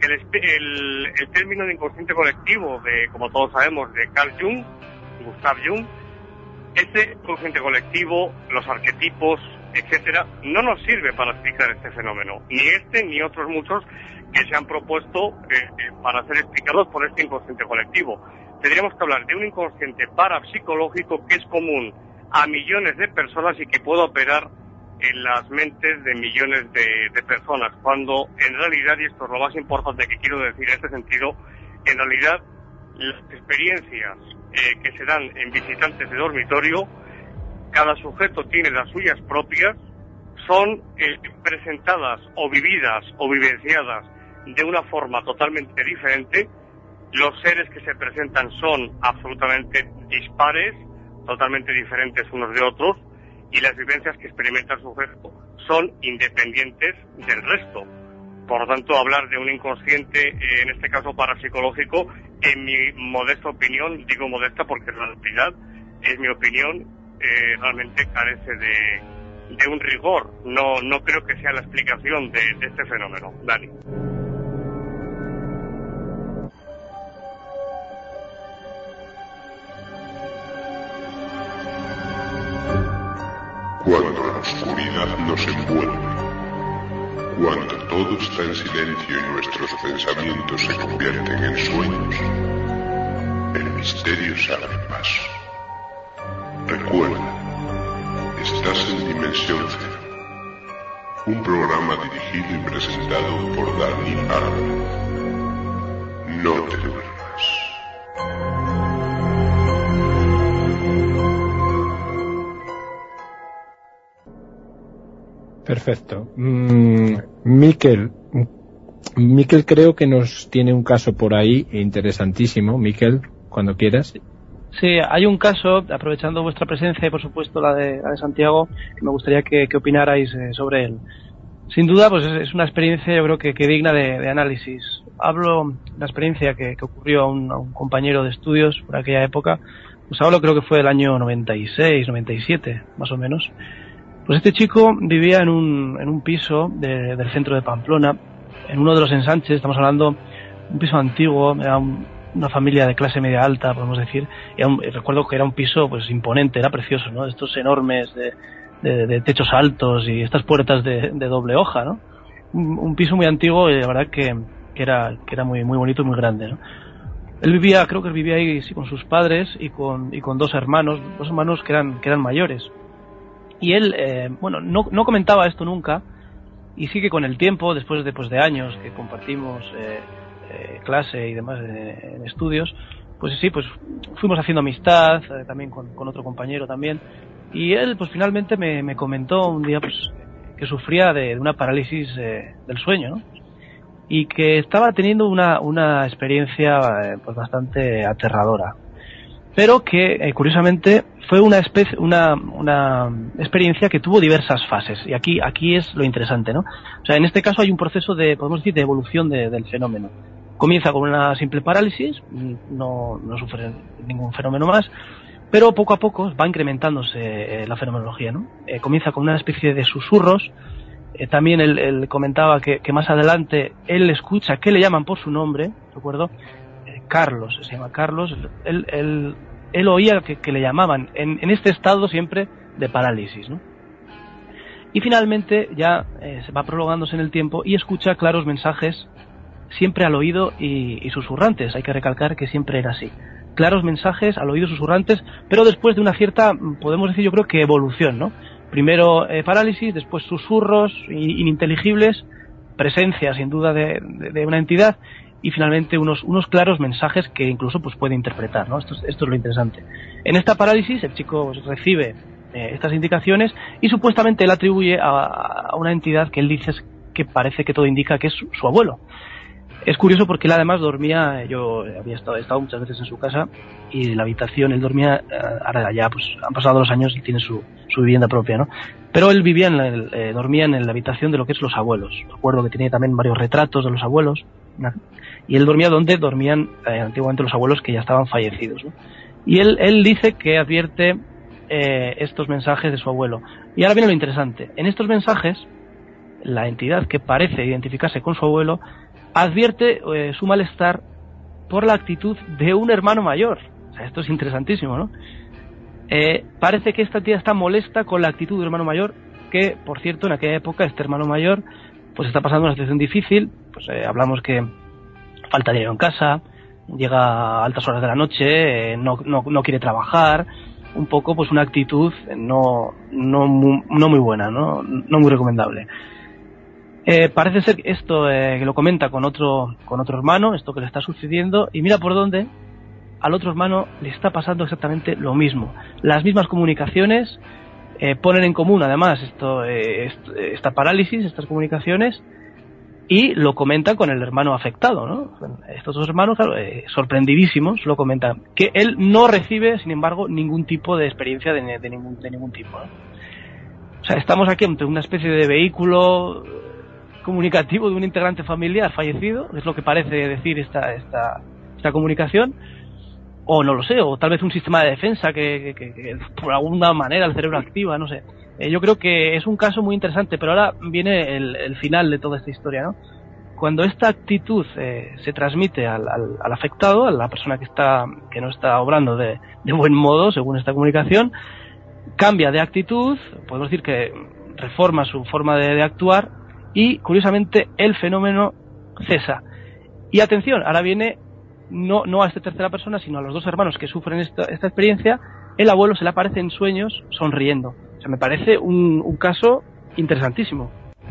S3: el término de inconsciente colectivo, como todos sabemos, de Carl Jung, Gustav Jung, ese inconsciente colectivo, los arquetipos, etcétera, no nos sirve para explicar este fenómeno, ni este ni otros muchos que se han propuesto para ser explicados por este inconsciente colectivo. Tendríamos que hablar de un inconsciente parapsicológico que es común a millones de personas y que puede operar en las mentes de millones de personas, cuando en realidad, y esto es lo más importante que quiero decir en este sentido, en realidad las experiencias que se dan en visitantes de dormitorio, cada sujeto tiene las suyas propias, son presentadas o vividas o vivenciadas de una forma totalmente diferente. Los seres que se presentan son absolutamente dispares, totalmente diferentes unos de otros, y las vivencias que experimenta el sujeto son independientes del resto. Por lo tanto, hablar de un inconsciente, en este caso parapsicológico, en mi modesta opinión, digo modesta porque en realidad es mi opinión, realmente carece de un rigor. No creo que sea la explicación de este fenómeno. Dani.
S7: Cuando la oscuridad nos envuelve, cuando todo está en silencio y nuestros pensamientos se convierten en sueños, el misterio se abre paso. Recuerda, estás en Dimensión Cero. Un programa dirigido y presentado por Dani Álvarez. No te duermas.
S2: Perfecto. Miquel creo que nos tiene un caso por ahí interesantísimo. Miquel, cuando quieras.
S6: Sí, hay un caso, aprovechando vuestra presencia y por supuesto la de Santiago, que me gustaría que opinarais sobre él. Sin duda, pues es una experiencia, yo creo que digna de análisis. Hablo de una experiencia que ocurrió a un compañero de estudios por aquella época. Pues hablo, creo que fue del año 96, 97, más o menos. Pues este chico vivía en un piso del centro de Pamplona, en uno de los ensanches. Estamos hablando de un piso antiguo, era una familia de clase media alta, podemos decir. Recuerdo que era un piso pues imponente, era precioso, ¿no? Estos enormes de techos altos y estas puertas de doble hoja, ¿no? Un piso muy antiguo y la verdad que era muy muy bonito y muy grande, ¿no? Él creo que vivía ahí sí, con sus padres y con dos hermanos que eran mayores. Y él, no comentaba esto nunca, y sí que con el tiempo, después de años que compartimos clase y demás en estudios, pues sí, pues fuimos haciendo amistad, también con otro compañero también, y él pues finalmente me comentó un día pues que sufría de una parálisis del sueño, ¿no? Y que estaba teniendo una experiencia pues bastante aterradora, pero que curiosamente fue una experiencia que tuvo diversas fases, y aquí es lo interesante, ¿no? O sea, en este caso hay un proceso podemos decir, de evolución del fenómeno. Comienza con una simple parálisis, no sufre ningún fenómeno más, pero poco a poco va incrementándose la fenomenología, ¿no? Comienza con una especie de susurros. También él comentaba que más adelante él escucha que le llaman por su nombre, ¿recuerdo? Carlos, se llama Carlos. Él oía que le llamaban en este estado siempre de parálisis, ¿no? Y finalmente ya se va prolongándose en el tiempo y escucha claros mensajes siempre al oído y susurrantes. Hay que recalcar que siempre era así. Claros mensajes al oído, susurrantes, pero después de una cierta, podemos decir yo creo que evolución, ¿no? Primero parálisis, después susurros ininteligibles, presencia sin duda de una entidad, y finalmente unos claros mensajes que incluso pues puede interpretar, ¿no? Esto es lo interesante. En esta parálisis el chico pues, recibe estas indicaciones y supuestamente él atribuye a una entidad que él dice que parece que todo indica que es su abuelo. Es curioso porque él además dormía, yo había estado muchas veces en su casa, y la habitación, él dormía, ahora ya pues han pasado los años y tiene su vivienda propia, ¿no? Pero él dormía en la habitación de lo que es los abuelos. Recuerdo que tenía también varios retratos de los abuelos, ¿no? Y él dormía donde dormían antiguamente los abuelos que ya estaban fallecidos, ¿no? Y él dice que advierte estos mensajes de su abuelo. Y ahora viene lo interesante. En estos mensajes, la entidad que parece identificarse con su abuelo advierte su malestar por la actitud de un hermano mayor. O sea, esto es interesantísimo, ¿no? Parece que esta entidad está molesta con la actitud del hermano mayor, que, por cierto, en aquella época este hermano mayor pues está pasando una situación difícil. Pues hablamos que falta dinero en casa, llega a altas horas de la noche, no quiere trabajar, un poco pues una actitud no muy buena, no muy recomendable. Parece ser que esto que lo comenta con otro hermano, esto que le está sucediendo, y mira por dónde al otro hermano le está pasando exactamente lo mismo. Las mismas comunicaciones ponen en común además esta parálisis, estas comunicaciones, y lo comentan con el hermano afectado, ¿no? Estos dos hermanos, claro, sorprendidísimos, lo comentan, que él no recibe, sin embargo, ningún tipo de experiencia de ningún tipo, ¿no? O sea, estamos aquí ante una especie de vehículo comunicativo de un integrante familiar fallecido, es lo que parece decir esta comunicación, o no lo sé, o tal vez un sistema de defensa que por alguna manera el cerebro activa, no sé. Yo creo que es un caso muy interesante, pero ahora viene el final de toda esta historia, ¿no? Cuando esta actitud se transmite al afectado, a la persona que no está obrando de buen modo, según esta comunicación, cambia de actitud, podemos decir que reforma su forma de actuar, y curiosamente el fenómeno cesa. Y atención, ahora viene no a esta tercera persona, sino a los dos hermanos que sufren esta experiencia, el abuelo se le aparece en sueños sonriendo. O sea, me parece un caso interesantísimo.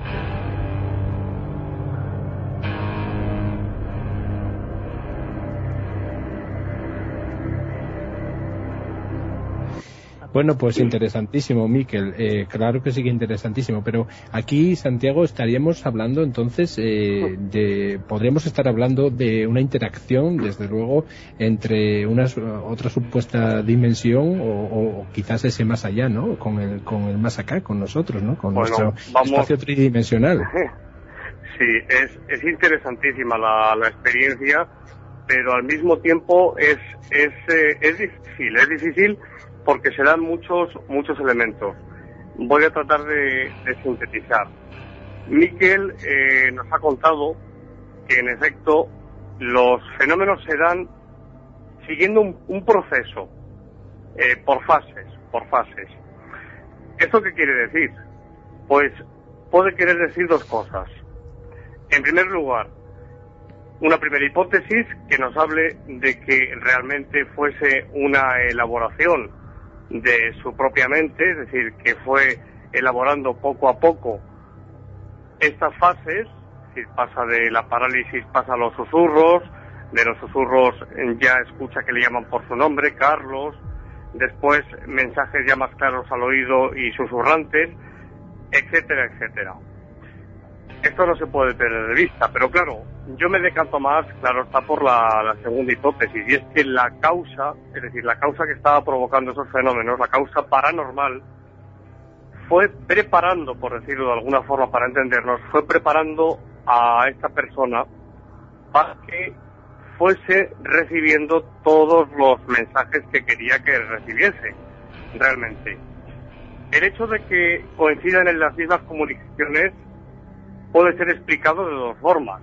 S2: Bueno, pues interesantísimo, Miquel. Claro que sí que interesantísimo. Pero aquí, Santiago, estaríamos hablando entonces podríamos estar hablando de una interacción, desde luego, entre otra supuesta dimensión o quizás ese más allá, ¿no? Con el más acá, con nosotros, ¿no? Con nuestro espacio tridimensional.
S3: Sí, es interesantísima la experiencia, pero al mismo tiempo es difícil porque se dan muchos elementos. Voy a tratar de sintetizar. Miquel nos ha contado que en efecto los fenómenos se dan siguiendo un proceso, por fases. ¿Esto qué quiere decir? Pues puede querer decir dos cosas. En primer lugar, una primera hipótesis que nos hable de que realmente fuese una elaboración de su propia mente, es decir, que fue elaborando poco a poco estas fases, es decir, pasa de la parálisis, pasa a los susurros, de los susurros ya escucha que le llaman por su nombre, Carlos, después mensajes ya más claros al oído y susurrantes, etcétera, etcétera. Esto no se puede perder de vista, pero claro, yo me decanto más, claro, está por la segunda hipótesis, y es que la causa, es decir, la causa que estaba provocando esos fenómenos, la causa paranormal, fue preparando, por decirlo de alguna forma para entendernos, fue preparando a esta persona para que fuese recibiendo todos los mensajes que quería que recibiese, realmente. El hecho de que coincidan en las mismas comunicaciones puede ser explicado de dos formas.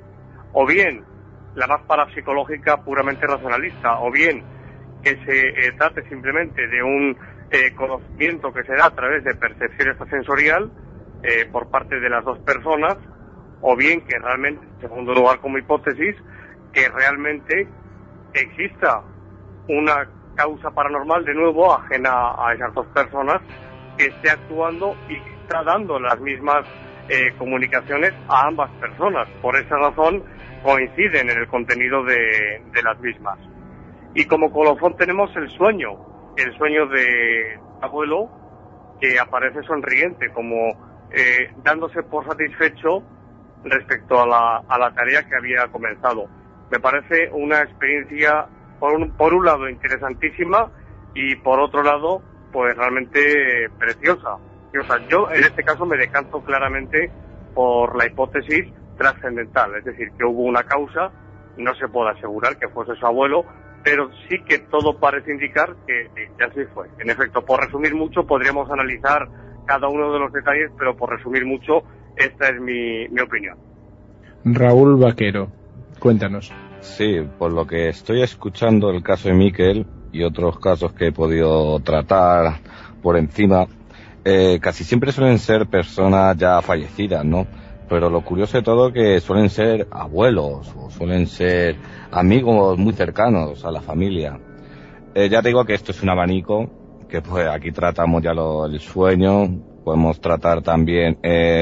S3: O bien, la más parapsicológica puramente racionalista, o bien que se trate simplemente de un conocimiento que se da a través de percepción extrasensorial por parte de las dos personas, o bien que realmente, en segundo lugar como hipótesis, que realmente exista una causa paranormal de nuevo ajena a esas dos personas que esté actuando y que está dando las mismas comunicaciones a ambas personas. Por esa razón coinciden en el contenido de las mismas. Y como colofón tenemos el sueño de abuelo, que aparece sonriente, como dándose por satisfecho respecto a la tarea que había comenzado. Me parece una experiencia por un lado interesantísima y por otro lado pues realmente preciosa. O sea, yo en este caso me decanto claramente por la hipótesis trascendental, es decir, que hubo una causa, no se puede asegurar que fuese su abuelo, pero sí que todo parece indicar que así fue. En efecto, por resumir mucho, podríamos analizar cada uno de los detalles, pero por resumir mucho, esta es mi opinión.
S2: Raúl Vaquero, cuéntanos.
S4: Sí, por lo que estoy escuchando el caso de Miquel y otros casos que he podido tratar por encima, casi siempre suelen ser personas ya fallecidas, ¿no? Pero lo curioso de todo es que suelen ser abuelos o suelen ser amigos muy cercanos a la familia. Ya te digo que esto es un abanico, que pues aquí tratamos ya el sueño, podemos tratar también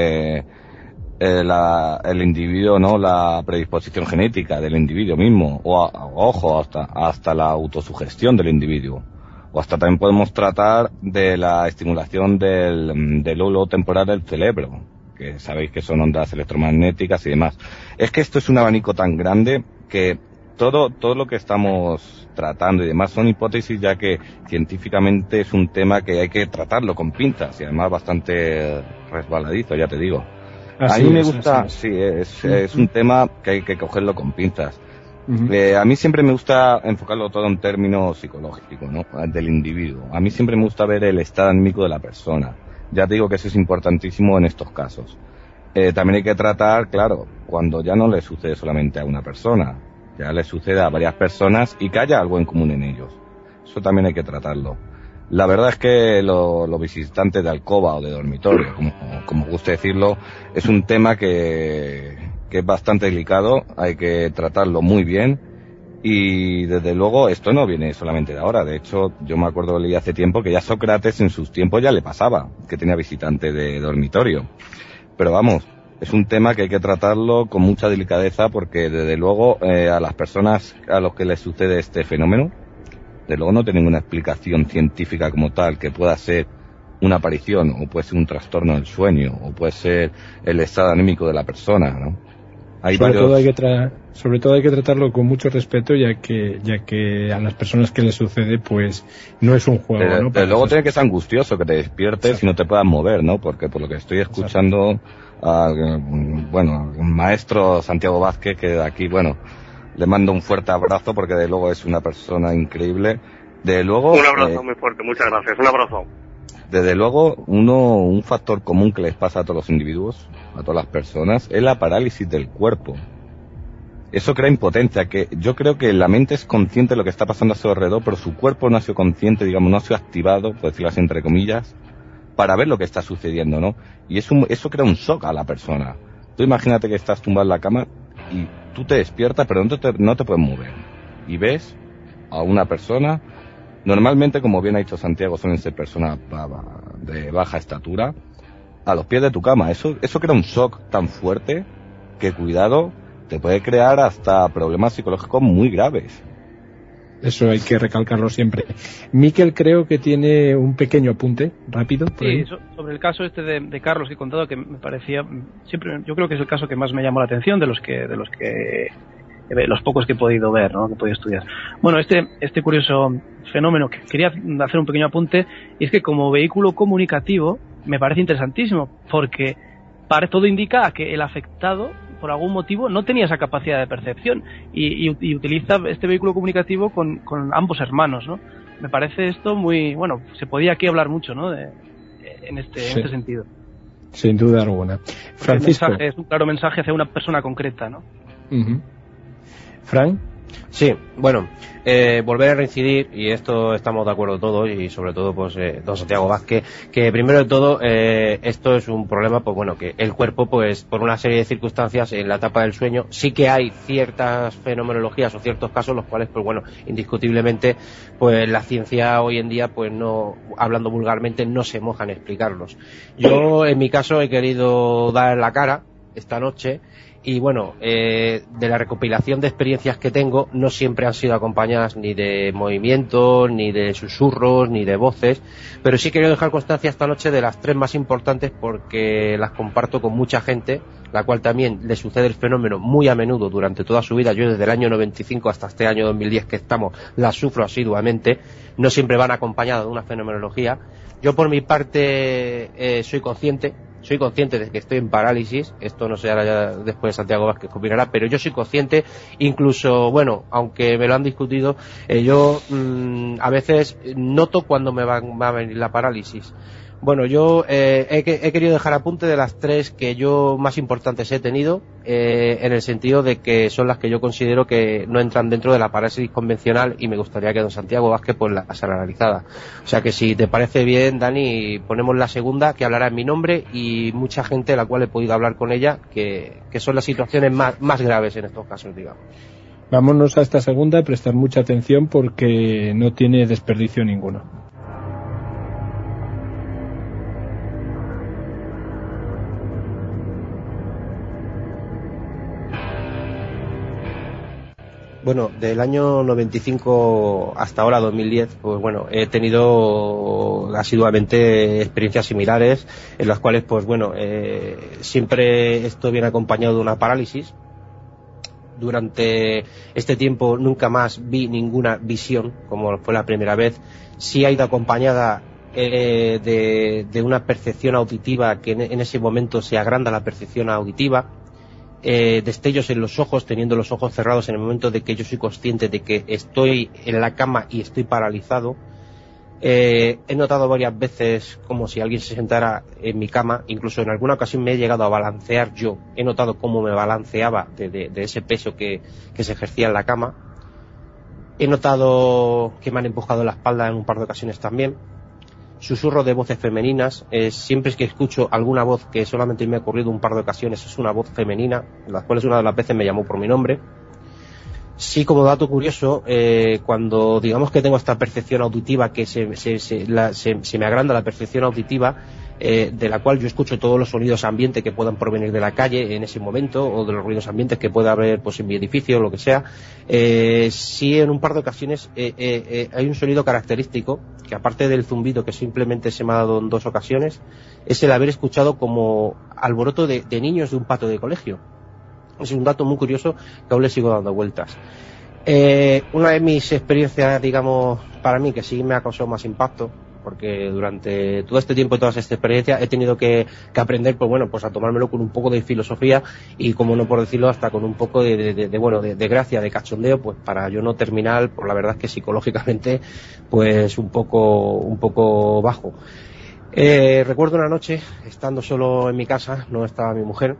S4: el individuo, ¿no? La predisposición genética del individuo mismo, ojo, hasta la autosugestión del individuo. O hasta también podemos tratar de la estimulación del lóbulo temporal del cerebro, que sabéis que son ondas electromagnéticas y demás. Es que esto es un abanico tan grande que todo lo que estamos tratando y demás son hipótesis, ya que científicamente es un tema que hay que tratarlo con pinzas y además bastante resbaladizo, ya te digo. A mí me gusta, sí, es un tema que hay que cogerlo con pinzas. Uh-huh. A mí siempre me gusta enfocarlo todo en términos psicológicos, ¿no? Del individuo. A mí siempre me gusta ver el estado anímico de la persona. Ya te digo que eso es importantísimo en estos casos. También hay que tratar, claro, cuando ya no le sucede solamente a una persona, ya le sucede a varias personas y que haya algo en común en ellos. Eso también hay que tratarlo. La verdad es que los visitantes de alcoba o de dormitorio, como guste decirlo, es un tema que es bastante delicado, hay que tratarlo muy bien Y desde luego esto no viene solamente de ahora. De hecho, yo me acuerdo, leí hace tiempo que ya Sócrates en sus tiempos ya le pasaba, que tenía visitante de dormitorio. Pero vamos, es un tema que hay que tratarlo con mucha delicadeza, porque desde luego a las personas a los que les sucede este fenómeno, desde luego no tiene ninguna explicación científica como tal, que pueda ser una aparición, o puede ser un trastorno del sueño, o puede ser el estado anímico de la persona, ¿no?
S2: Sobre todo hay que tratarlo con mucho respeto, ya que a las personas que les sucede, pues no es un juego, ¿no?
S4: Pero luego tiene que ser angustioso que te despiertes y no te puedas mover, ¿no? Porque por lo que estoy escuchando al maestro Santiago Vázquez, que de aquí, bueno, le mando un fuerte abrazo, porque de luego es una persona increíble. De luego,
S3: un abrazo muy fuerte, muchas gracias, un abrazo.
S4: Desde luego, un factor común que les pasa a todos los individuos, a todas las personas, es la parálisis del cuerpo. Eso crea impotencia, que yo creo que la mente es consciente de lo que está pasando a su alrededor, pero su cuerpo no ha sido consciente, digamos, no ha sido activado, por decirlo así entre comillas, para ver lo que está sucediendo, ¿no? Y eso crea un shock a la persona. Tú imagínate que estás tumbado en la cama y tú te despiertas, pero no te puedes mover. Y ves a una persona. Normalmente, como bien ha dicho Santiago, suelen ser personas de baja estatura, a los pies de tu cama. Eso crea un shock tan fuerte que, cuidado, te puede crear hasta problemas psicológicos muy graves.
S2: Eso hay que recalcarlo siempre. Miquel creo que tiene un pequeño apunte, rápido.
S6: Sí, sobre el caso este de Carlos que he contado, que me parecía, siempre, yo creo que es el caso que más me llamó la atención de los pocos que he podido ver, ¿no? Que he podido estudiar. Bueno, este curioso fenómeno, que quería hacer un pequeño apunte, y es que como vehículo comunicativo me parece interesantísimo, porque todo indica que el afectado, por algún motivo, no tenía esa capacidad de percepción y utiliza este vehículo comunicativo con ambos hermanos, ¿no? Me parece esto muy, bueno, se podía aquí hablar mucho, ¿no? En este sentido.
S2: Sin duda alguna. Francisco.
S6: Es un claro mensaje hacia una persona concreta, ¿no?
S2: Uh-huh. Fran.
S5: Sí, bueno, volver a reincidir, y esto estamos de acuerdo todos, y sobre todo pues don Santiago Vázquez, que primero de todo esto es un problema, pues bueno, que el cuerpo, pues por una serie de circunstancias en la etapa del sueño, sí que hay ciertas fenomenologías o ciertos casos los cuales, pues bueno, indiscutiblemente, pues la ciencia hoy en día, pues no, hablando vulgarmente, no se moja en explicarlos. Yo en mi caso he querido dar la cara esta noche. Y bueno, de la recopilación de experiencias que tengo, no siempre han sido acompañadas ni de movimientos, ni de susurros, ni de voces, pero sí quiero dejar constancia esta noche de las 3 más importantes, porque las comparto con mucha gente, la cual también le sucede el fenómeno muy a menudo durante toda su vida. Yo desde el año 95 hasta este año 2010 que estamos, las sufro asiduamente, no siempre van acompañadas de una fenomenología. Yo por mi parte soy consciente de que estoy en parálisis. Esto no sé, ahora ya después Santiago Vázquez opinará, pero yo soy consciente, incluso, bueno, aunque me lo han discutido, yo a veces noto cuando me va a venir la parálisis. Bueno, yo he querido dejar apunte de las 3 que yo más importantes he tenido, en el sentido de que son las que yo considero que no entran dentro de la parálisis convencional, y me gustaría que don Santiago Vázquez pues las analizara. O sea que si te parece bien, Dani, ponemos la segunda, que hablará en mi nombre y mucha gente a la cual he podido hablar con ella, que son las situaciones más graves en estos casos, digamos.
S2: Vámonos a esta segunda, prestar mucha atención porque no tiene desperdicio ninguno.
S5: Bueno, del año 95 hasta ahora 2010, pues bueno, he tenido asiduamente experiencias similares en las cuales, pues bueno, siempre esto viene acompañado de una parálisis. Durante este tiempo nunca más vi ninguna visión, como fue la primera vez. Sí ha ido acompañada de una percepción auditiva, que en ese momento se agranda la percepción auditiva. Destellos en los ojos, teniendo los ojos cerrados en el momento de que yo soy consciente de que estoy en la cama y estoy paralizado. He notado varias veces como si alguien se sentara en mi cama, incluso en alguna ocasión me he llegado a balancear yo. He notado cómo me balanceaba de ese peso que se ejercía en la cama. He notado que me han empujado la espalda en un par de ocasiones también. Susurro de voces femeninas, siempre es que escucho alguna voz, que solamente me ha ocurrido un par de ocasiones, es una voz femenina, las cuales una de las veces me llamó por mi nombre. Sí, como dato curioso, cuando digamos que tengo esta percepción auditiva, que se me agranda la percepción auditiva, de la cual yo escucho todos los sonidos ambientes que puedan provenir de la calle en ese momento, o de los ruidos ambientes que pueda haber pues en mi edificio o lo que sea, sí, en un par de ocasiones hay un sonido característico, que aparte del zumbido que simplemente se me ha dado en 2 ocasiones, es el haber escuchado como alboroto de niños de un patio de colegio. Es un dato muy curioso que aún le sigo dando vueltas. Una de mis experiencias, digamos, para mí, que sí me ha causado más impacto, porque durante todo este tiempo y todas estas experiencias he tenido que aprender, pues bueno, pues a tomármelo con un poco de filosofía y, como no por decirlo, hasta con un poco de gracia, de cachondeo, pues para yo no terminar, pues la verdad es que psicológicamente, pues un poco bajo. Recuerdo una noche, estando solo en mi casa, no estaba mi mujer,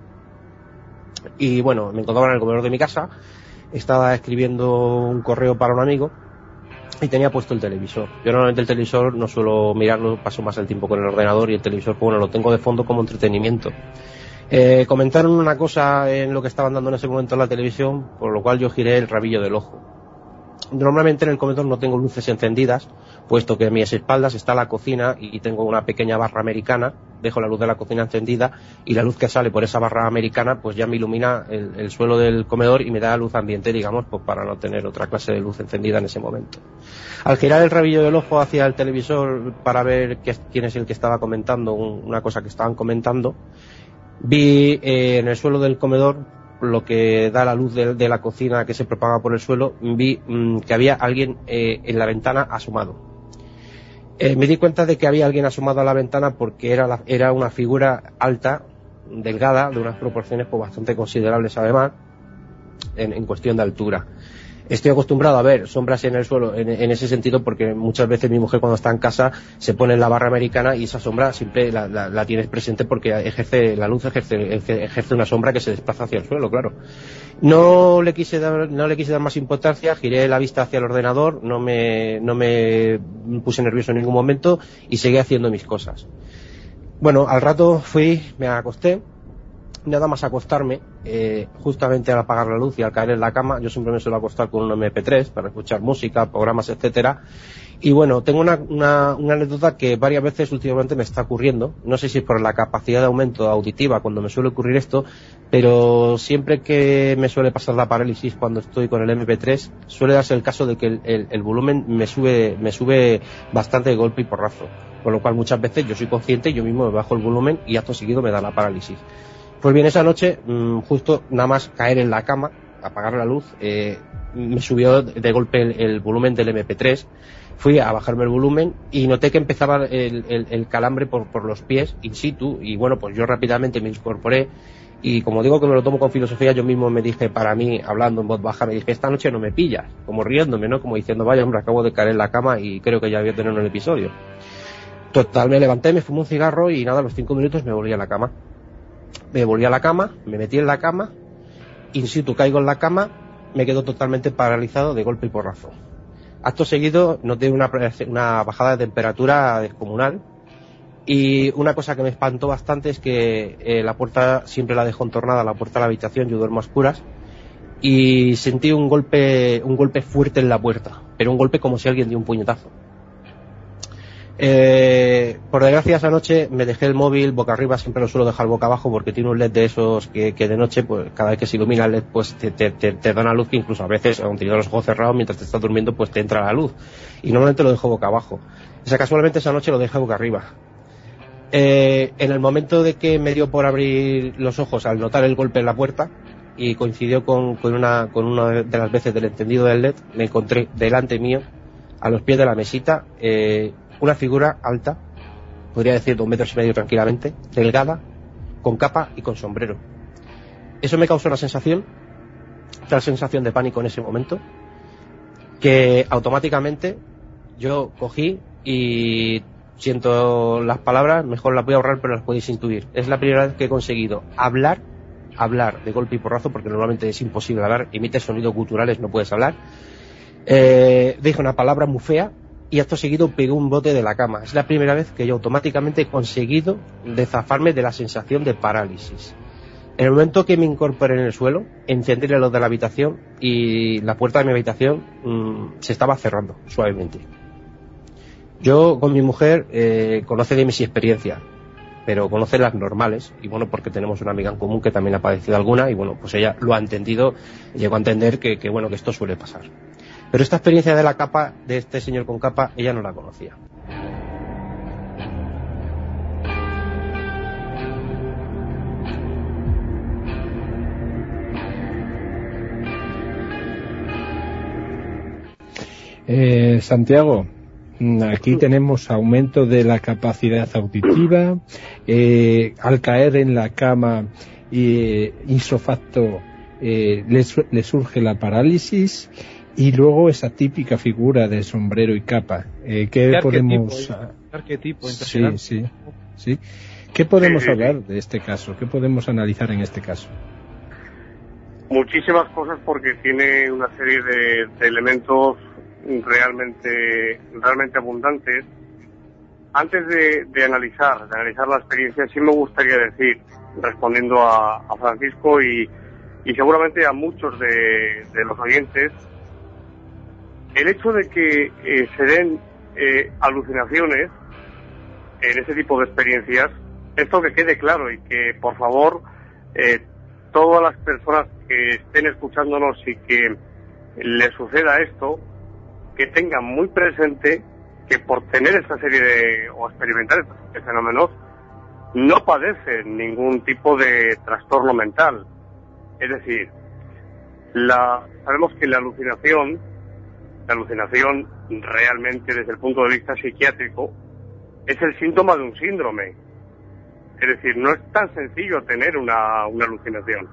S5: y bueno, me encontraba en el comedor de mi casa, estaba escribiendo un correo para un amigo y tenía puesto el televisor. Yo normalmente el televisor no suelo mirarlo, paso más el tiempo con el ordenador, y el televisor, pues bueno, lo tengo de fondo como entretenimiento. Comentaron una cosa en lo que estaban dando en ese momento en la televisión, por lo cual yo giré el rabillo del ojo. Normalmente en el comedor no tengo luces encendidas, puesto que a mis espaldas está la cocina y tengo una pequeña barra americana. Dejo la luz de la cocina encendida y la luz que sale por esa barra americana pues ya me ilumina el suelo del comedor y me da luz ambiente, digamos, pues para no tener otra clase de luz encendida en ese momento. Al girar el rabillo del ojo hacia el televisor para ver quién es el que estaba comentando una cosa que estaban comentando, vi en el suelo del comedor, lo que da la luz de la cocina que se propaga por el suelo, vi que había alguien en la ventana asomado. Me di cuenta de que había alguien asomado a la ventana porque era una figura alta, delgada, de unas proporciones pues bastante considerables además, en cuestión de altura. Estoy acostumbrado a ver sombras en el suelo en ese sentido, porque muchas veces mi mujer, cuando está en casa, se pone en la barra americana y esa sombra siempre la tienes presente, porque la luz ejerce una sombra que se desplaza hacia el suelo, claro. No le quise dar más importancia, giré la vista hacia el ordenador, no me puse nervioso en ningún momento y seguí haciendo mis cosas. Bueno, al rato me acosté. Nada más acostarme, justamente al apagar la luz y al caer en la cama, yo siempre me suelo acostar con un MP3 para escuchar música, programas, etcétera. Y bueno, tengo una anécdota que varias veces últimamente me está ocurriendo. No sé si es por la capacidad de aumento auditiva cuando me suele ocurrir esto, pero siempre que me suele pasar la parálisis cuando estoy con el MP3, suele darse el caso de que el volumen me sube bastante de golpe y porrazo. Con lo cual muchas veces yo soy consciente y yo mismo me bajo el volumen y acto seguido me da la parálisis. Pues bien, esa noche, justo nada más caer en la cama, apagar la luz, me subió de golpe el volumen del MP3, fui a bajarme el volumen y noté que empezaba el calambre por los pies in situ, y bueno, pues yo rápidamente me incorporé y, como digo que me lo tomo con filosofía, yo mismo me dije para mí, hablando en voz baja, me dije: esta noche no me pillas, como riéndome, ¿no? Como diciendo: vaya hombre, acabo de caer en la cama y creo que ya voy a tener un episodio. Total, me levanté, me fumé un cigarro y nada, a los 5 minutos me volví a la cama. Me volví a la cama, me metí en la cama, in situ caigo en la cama, me quedo totalmente paralizado de golpe y porrazo. Acto seguido noté una bajada de temperatura descomunal, y una cosa que me espantó bastante es que la puerta siempre la dejo entornada, la puerta de la habitación, yo duermo a oscuras, y sentí un golpe fuerte en la puerta, pero un golpe como si alguien dio un puñetazo. Por desgracia, esa noche me dejé el móvil boca arriba. Siempre lo suelo dejar boca abajo porque tiene un LED de esos que de noche, pues cada vez que se ilumina el LED, pues te da una luz que incluso a veces, aun teniendo los ojos cerrados, mientras te estás durmiendo, pues te entra la luz, y normalmente lo dejo boca abajo. Casualmente esa noche lo dejé boca arriba. En el momento de que me dio por abrir los ojos al notar el golpe en la puerta, y coincidió con una de las veces del encendido del LED, me encontré delante mío, a los pies de la mesita, una figura alta, podría decir 2,5 metros tranquilamente, delgada, con capa y con sombrero. Eso me causó una sensación de pánico en ese momento, que automáticamente yo cogí y, siento las palabras, mejor las voy a ahorrar, pero las podéis intuir. Es la primera vez que he conseguido hablar de golpe y porrazo, porque normalmente es imposible hablar, emites sonidos guturales, no puedes hablar. Dije una palabra muy fea y acto seguido pegué un bote de la cama. Es la primera vez que yo automáticamente he conseguido zafarme de la sensación de parálisis. En el momento que me incorporé en el suelo, encendí la luz de la habitación y la puerta de mi habitación se estaba cerrando suavemente. Yo con mi mujer conoce de mis experiencias, pero conoce las normales, y bueno, porque tenemos una amiga en común que también ha padecido alguna, y bueno, pues ella lo ha entendido, llegó a entender que bueno, que esto suele pasar. Pero esta experiencia de la capa, de este señor con capa, ella no la conocía.
S2: Santiago, aquí tenemos aumento de la capacidad auditiva, al caer en la cama isofacto le surge la parálisis y luego esa típica figura de sombrero y capa. ¿Qué podemos?
S6: Arquetipo impresionante.
S2: Sí. ¿Qué podemos hablar de este caso? ¿Qué podemos analizar en este caso?
S3: Muchísimas cosas, porque tiene una serie de elementos realmente abundantes. Antes de analizar la experiencia, sí me gustaría decir, respondiendo a Francisco y seguramente a muchos de los oyentes, el hecho de que se den alucinaciones en ese tipo de experiencias, esto que quede claro, y que por favor todas las personas que estén escuchándonos y que les suceda esto, que tengan muy presente que por tener esta serie o experimentar estos fenómenos no padecen ningún tipo de trastorno mental. Es decir, sabemos que la alucinación realmente, desde el punto de vista psiquiátrico, es el síntoma de un síndrome. Es decir, no es tan sencillo tener una alucinación.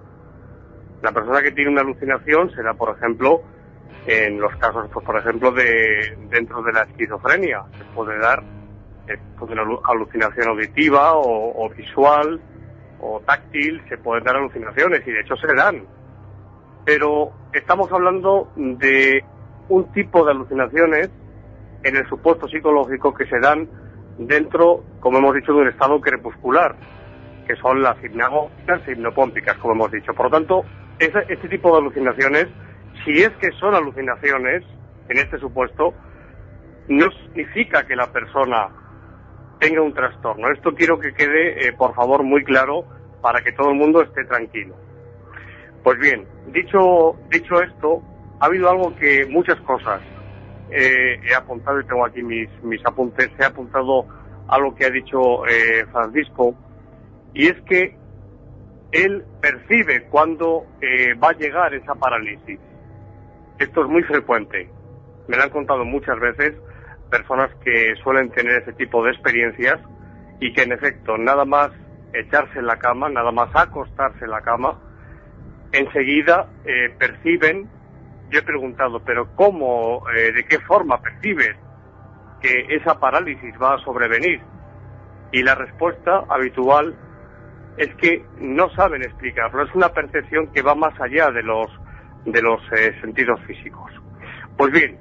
S3: La persona que tiene una alucinación será, por ejemplo, en los casos, pues por ejemplo, dentro de la esquizofrenia, se puede dar una alucinación auditiva o visual o táctil, se pueden dar alucinaciones, y de hecho se dan. Pero estamos hablando de un tipo de alucinaciones en el supuesto psicológico que se dan dentro, como hemos dicho, de un estado crepuscular, que son las hipnagógicas e hipnopómpicas, como hemos dicho. Por lo tanto, este tipo de alucinaciones, si es que son alucinaciones, en este supuesto, no significa que la persona tenga un trastorno. Esto quiero que quede, por favor, muy claro, para que todo el mundo esté tranquilo. Pues bien, dicho esto, ha habido muchas cosas. He apuntado, y tengo aquí mis apuntes, he apuntado algo que ha dicho Francisco, y es que él percibe cuando va a llegar esa parálisis. Esto es muy frecuente. Me lo han contado muchas veces personas que suelen tener ese tipo de experiencias, y que en efecto, nada más echarse en la cama, nada más acostarse en la cama, enseguida perciben. Yo he preguntado, pero ¿cómo, de qué forma percibes que esa parálisis va a sobrevenir? Y la respuesta habitual es que no saben explicarlo. Es una percepción que va más allá de los sentidos físicos. Pues bien,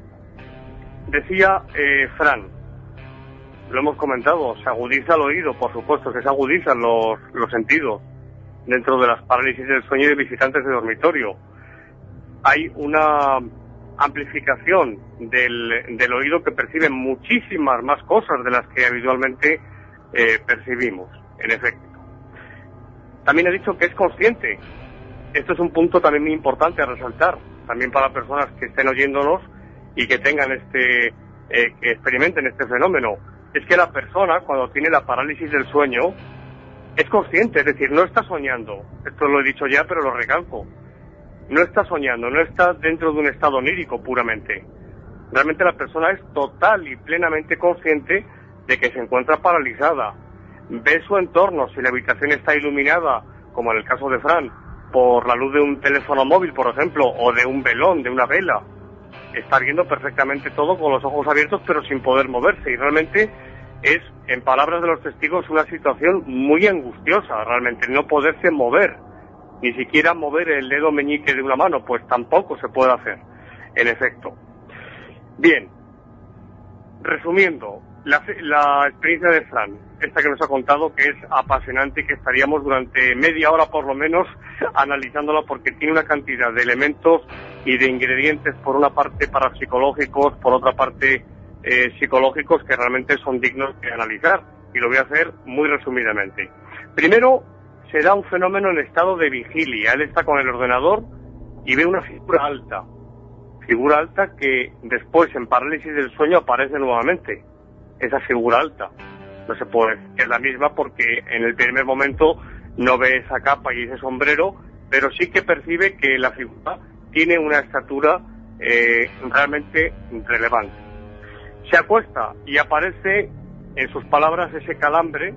S3: decía Fran, lo hemos comentado, se agudiza el oído, por supuesto que se agudizan los sentidos dentro de las parálisis del sueño de visitantes de dormitorio. Hay una amplificación del oído que percibe muchísimas más cosas de las que habitualmente percibimos, en efecto. También he dicho que es consciente. Esto es un punto también muy importante a resaltar, también para personas que estén oyéndonos y que tengan que experimenten este fenómeno. Es que la persona, cuando tiene la parálisis del sueño, es consciente, es decir, no está soñando. Esto lo he dicho ya, pero lo recalco. No está soñando, no está dentro de un estado onírico puramente. Realmente la persona es total y plenamente consciente de que se encuentra paralizada. Ve su entorno, si la habitación está iluminada, como en el caso de Fran, por la luz de un teléfono móvil, por ejemplo, o de un velón, de una vela. Está viendo perfectamente todo con los ojos abiertos, pero sin poder moverse. Y realmente es, en palabras de los testigos, una situación muy angustiosa, realmente, no poderse mover. Ni siquiera mover el dedo meñique de una mano, pues tampoco se puede hacer, en efecto. Bien, resumiendo, la experiencia de Fran. esta que nos ha contado, que es apasionante y que estaríamos durante media hora por lo menos analizándola, porque tiene una cantidad de elementos y de ingredientes, por una parte parapsicológicos, por otra parte psicológicos, que realmente son dignos de analizar, y lo voy a hacer muy resumidamente. Primero, se da un fenómeno en estado de vigilia. Él está con el ordenador y ve una figura alta que después en parálisis del sueño aparece nuevamente. Esa figura alta no se puede decir que es la misma, porque en el primer momento no ve esa capa y ese sombrero, pero sí que percibe que la figura tiene una estatura realmente relevante. Se acuesta y aparece en sus palabras ese calambre,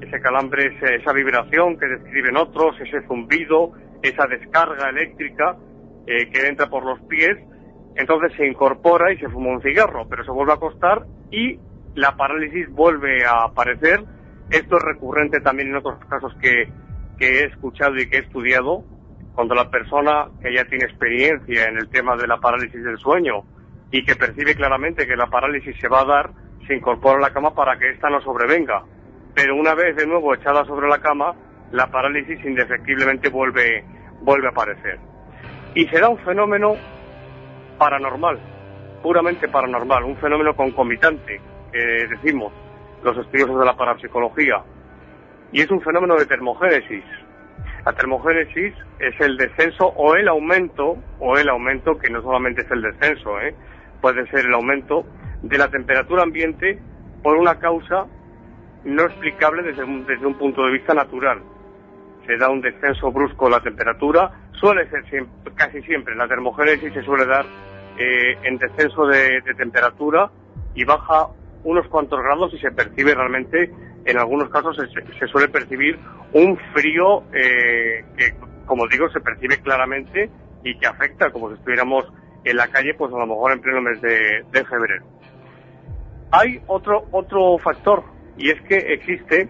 S3: esa vibración que describen otros, ese zumbido, esa descarga eléctrica que entra por los pies. Entonces se incorpora y se fuma un cigarro, pero se vuelve a acostar y la parálisis vuelve a aparecer. Esto es recurrente también en otros casos que he escuchado y que he estudiado, cuando la persona que ya tiene experiencia en el tema de la parálisis del sueño y que percibe claramente que la parálisis se va a dar, se incorpora a la cama para que ésta no sobrevenga. Pero una vez de nuevo echada sobre la cama, la parálisis indefectiblemente vuelve a aparecer. Y se da un fenómeno paranormal, puramente paranormal, un fenómeno concomitante, que decimos los estudiosos de la parapsicología, y es un fenómeno de termogénesis. La termogénesis es el descenso o el aumento, que no solamente es el descenso, puede ser el aumento de la temperatura ambiente por una causa no explicable desde un punto de vista natural. Se da un descenso brusco de la temperatura, suele ser casi siempre, la termogénesis se suele dar en descenso de temperatura, y baja unos cuantos grados y se percibe realmente, en algunos casos se suele percibir un frío que, como digo, se percibe claramente y que afecta como si estuviéramos en la calle, pues a lo mejor en pleno mes de febrero. Hay otro factor, y es que existe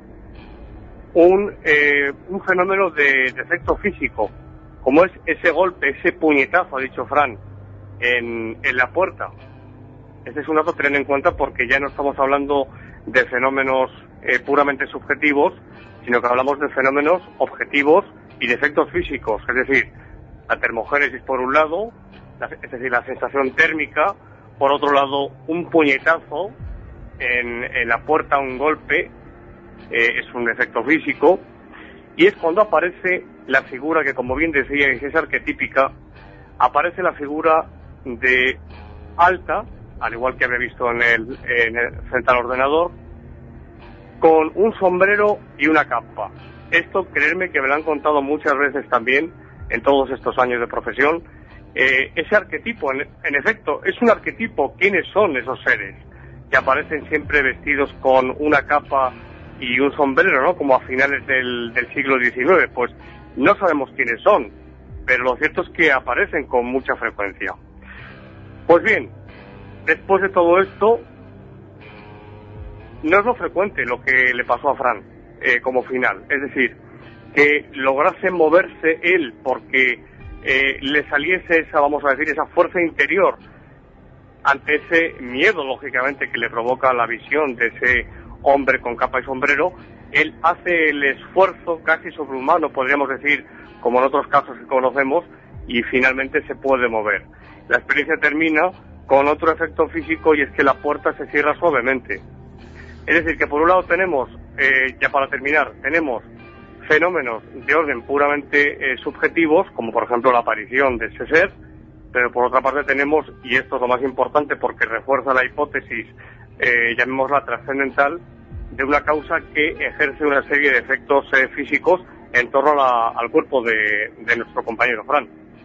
S3: un fenómeno de efecto físico, como es ese golpe, ese puñetazo, ha dicho Fran, en la puerta. Este es un dato a tener en cuenta, porque ya no estamos hablando de fenómenos puramente subjetivos, sino que hablamos de fenómenos objetivos y de efectos físicos, es decir, la termogénesis por un lado, es decir, la sensación térmica, por otro lado, un puñetazo en la puerta, un golpe, es un efecto físico, y es cuando aparece la figura que, como bien decía, es arquetípica. Aparece la figura de alta, al igual que había visto frente al ordenador, con un sombrero y una capa. Esto, creerme que me lo han contado muchas veces también en todos estos años de profesión. Ese arquetipo, en efecto, es un arquetipo. ¿Quiénes son esos seres que aparecen siempre vestidos con una capa y un sombrero, ¿no?, como a finales del siglo XIX? Pues no sabemos quiénes son, pero lo cierto es que aparecen con mucha frecuencia. Pues bien, después de todo esto, no es lo frecuente lo que le pasó a Fran como final. Es decir, que lograse moverse él porque le saliese esa, vamos a decir, esa fuerza interior ante ese miedo, lógicamente, que le provoca la visión de ese hombre con capa y sombrero. Él hace el esfuerzo casi sobrehumano, podríamos decir, como en otros casos que conocemos, y finalmente se puede mover. La experiencia termina con otro efecto físico, y es que la puerta se cierra suavemente. Es decir, que por un lado tenemos, ya para terminar, tenemos fenómenos de orden puramente subjetivos, como por ejemplo la aparición de ese ser, pero por otra parte tenemos, y esto es lo más importante porque refuerza la hipótesis, llamémosla trascendental, de una causa que ejerce una serie de efectos físicos en torno al cuerpo de nuestro compañero Fran.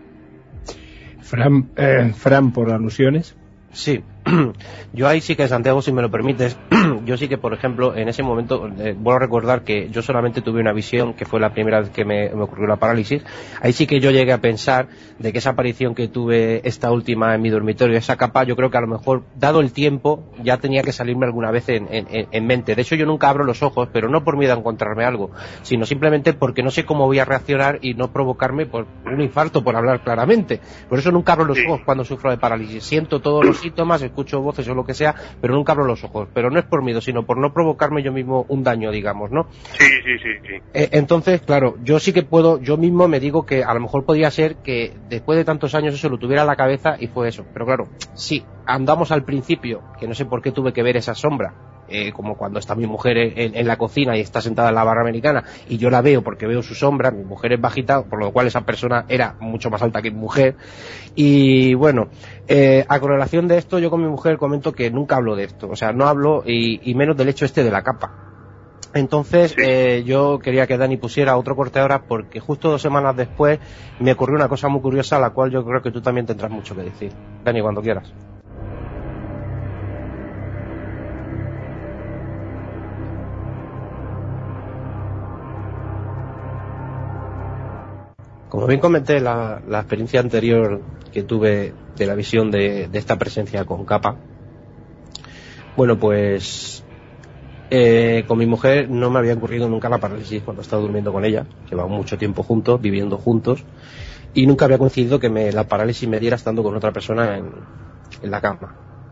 S2: Fran, por alusiones.
S5: Sí, yo ahí sí que, Santiago, si me lo permites, yo sí que, por ejemplo, en ese momento, vuelvo a recordar que yo solamente tuve una visión, que fue la primera vez que me ocurrió la parálisis. Ahí sí que yo llegué a pensar de que esa aparición que tuve, esta última en mi dormitorio, esa capa, yo creo que a lo mejor, dado el tiempo, ya tenía que salirme alguna vez en mente. De hecho, yo nunca abro los ojos, pero no por miedo a encontrarme algo, sino simplemente porque no sé cómo voy a reaccionar y no provocarme por un infarto, por hablar claramente. Por eso nunca abro los ojos cuando sufro de parálisis. Siento todos los síntomas, escucho voces o lo que sea, pero nunca abro los ojos. Pero no es por miedo, sino por no provocarme yo mismo un daño, digamos, ¿no?
S3: Sí.
S5: Entonces, claro, yo sí que puedo, yo mismo me digo que a lo mejor podría ser que después de tantos años eso lo tuviera en la cabeza y fue eso. Pero claro, sí, andamos al principio, que no sé por qué tuve que ver esa sombra. Como cuando está mi mujer en la cocina y está sentada en la barra americana y yo la veo porque veo su sombra, mi mujer es bajita, por lo cual esa persona era mucho más alta que mi mujer. Y bueno, a correlación de esto, yo con mi mujer comento que nunca hablo de esto, o sea, no hablo y menos del hecho este de la capa. Entonces, yo quería que Dani pusiera otro corte ahora porque justo 2 semanas después me ocurrió una cosa muy curiosa, a la cual yo creo que tú también tendrás mucho que decir. Dani, cuando quieras. Como bien comenté, la experiencia anterior que tuve de la visión de esta presencia con capa, bueno, pues con mi mujer no me había ocurrido nunca la parálisis cuando estaba durmiendo con ella. Llevamos mucho tiempo juntos, viviendo juntos, y nunca había coincidido que la parálisis me diera estando con otra persona en la cama.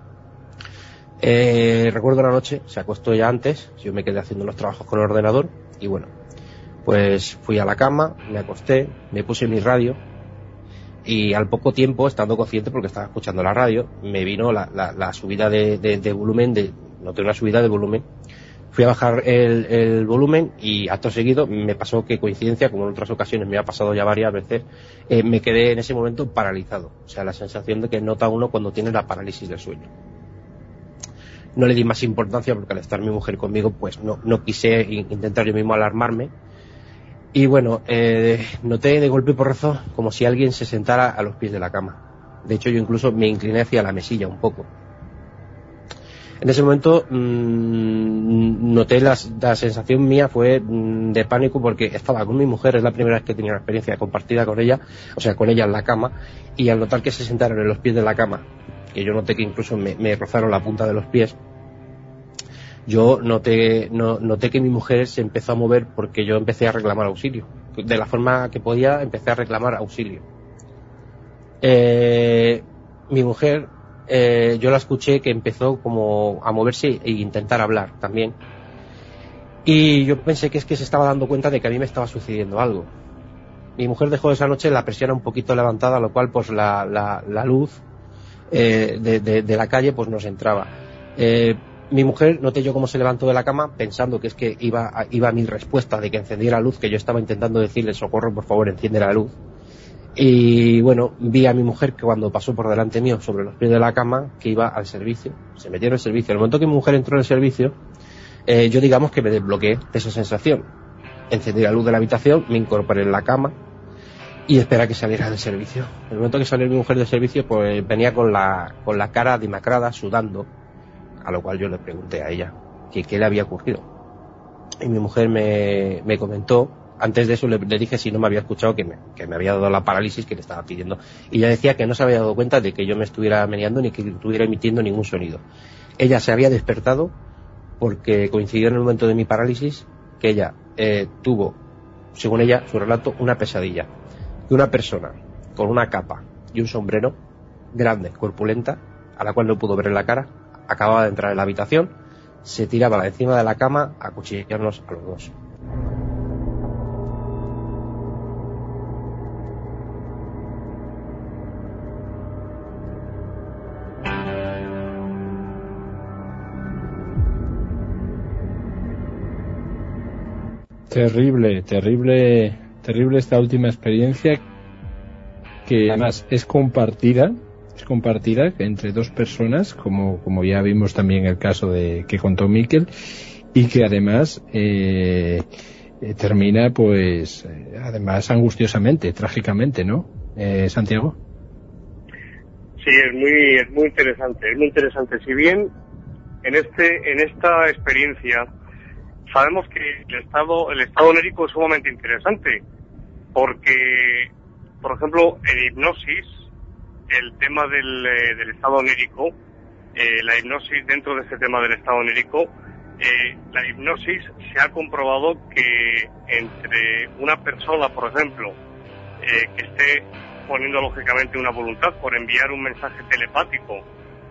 S5: Recuerdo una noche, se acostó ya antes, yo me quedé haciendo unos trabajos con el ordenador, y bueno, pues fui a la cama, me acosté, me puse mi radio y al poco tiempo, estando consciente porque estaba escuchando la radio, me vino la subida de volumen, noté una subida de volumen. Fui a bajar el volumen y acto seguido me pasó que coincidencia, como en otras ocasiones me ha pasado ya varias veces, me quedé en ese momento paralizado. O sea, la sensación de que nota uno cuando tiene la parálisis del sueño. No le di más importancia porque al estar mi mujer conmigo, pues no quise intentar yo mismo alarmarme. Y bueno, noté de golpe y porrazo como si alguien se sentara a los pies de la cama. De hecho, yo incluso me incliné hacia la mesilla un poco. En ese momento noté la sensación mía fue de pánico porque estaba con mi mujer, es la primera vez que tenía una experiencia compartida con ella, o sea, con ella en la cama, y al notar que se sentaron en los pies de la cama, que yo noté que incluso me rozaron la punta de los pies, yo noté que mi mujer se empezó a mover porque yo empecé a reclamar auxilio. De la forma que podía, empecé a reclamar auxilio. Mi mujer, yo la escuché que empezó como a moverse e intentar hablar también. Y yo pensé que es que se estaba dando cuenta de que a mí me estaba sucediendo algo. Mi mujer dejó esa noche la persiana un poquito levantada, lo cual pues la luz de la calle pues nos entraba. Mi mujer, noté yo cómo se levantó de la cama pensando que es que iba a mi respuesta de que encendiera la luz, que yo estaba intentando decirle socorro, por favor, enciende la luz. Y bueno, vi a mi mujer que cuando pasó por delante mío sobre los pies de la cama, que iba al servicio, se metió en el servicio. En el momento que mi mujer entró en el servicio, yo digamos que me desbloqueé de esa sensación. Encendí la luz de la habitación, me incorporé en la cama y esperé a que saliera del servicio. En el momento que salió mi mujer del servicio, pues venía con la cara demacrada, sudando. A lo cual yo le pregunté a ella que qué le había ocurrido. Y mi mujer me comentó, antes de eso le dije si no me había escuchado que me había dado la parálisis que le estaba pidiendo. Y ella decía que no se había dado cuenta de que yo me estuviera meneando ni que estuviera emitiendo ningún sonido. Ella se había despertado porque coincidió en el momento de mi parálisis que ella tuvo, según ella, su relato, una pesadilla. De una persona con una capa y un sombrero grande, corpulenta, a la cual no pudo ver en la cara, acababa de entrar en la habitación, se tiraba encima de la cama a cuchillarnos a los dos.
S2: Terrible esta última experiencia, que además es compartida entre 2 personas, como ya vimos también el caso que contó Miquel, y que además termina pues además angustiosamente, trágicamente, ¿no? Santiago.
S3: Sí, es muy interesante. Si bien en esta experiencia sabemos que el estado onírico es sumamente interesante, porque, por ejemplo, en hipnosis, el tema del estado onírico, la hipnosis dentro de ese tema del estado onírico, la hipnosis se ha comprobado que entre una persona, por ejemplo, que esté poniendo lógicamente una voluntad por enviar un mensaje telepático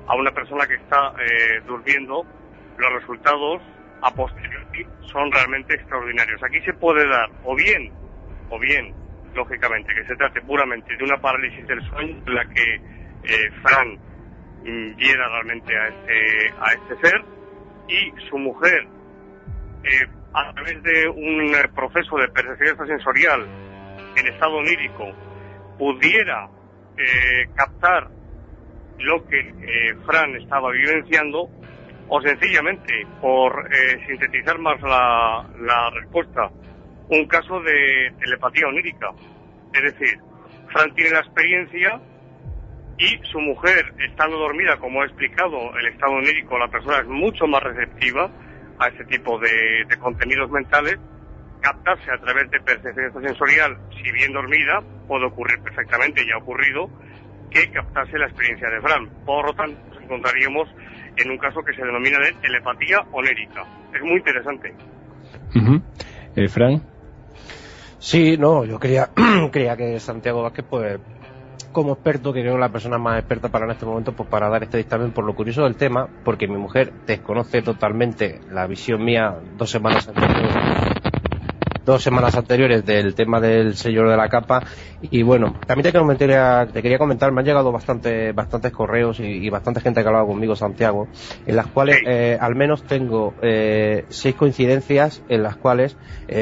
S3: a una persona que está durmiendo, los resultados a posteriori son realmente extraordinarios. Aquí se puede dar o bien, lógicamente, que se trate puramente de una parálisis del sueño en la que Fran viera realmente a este ser, y su mujer, a través de un proceso de percepción extrasensorial en estado onírico, pudiera captar lo que Fran estaba vivenciando, o sencillamente, por sintetizar más la respuesta, un caso de telepatía onírica. Es decir, Fran tiene la experiencia y su mujer, estando dormida, como ha explicado, el estado onírico, la persona es mucho más receptiva a este tipo de contenidos mentales. Captarse a través de percepción extrasensorial, si bien dormida, puede ocurrir perfectamente, ya ha ocurrido, que captase la experiencia de Fran. Por lo tanto, nos encontraríamos en un caso que se denomina de telepatía onérica. Es muy interesante.
S2: Fran.
S5: Sí, no, yo creía que Santiago Vázquez, pues, como experto, que creo la persona más experta para en este momento, pues para dar este dictamen, por lo curioso del tema, porque mi mujer desconoce totalmente la visión mía 2 semanas anteriores del tema del Señor de la Capa. Y bueno, también te quería comentar, me han llegado bastantes correos y bastante gente que ha hablado conmigo, Santiago, en las cuales al menos tengo 6 coincidencias en las cuales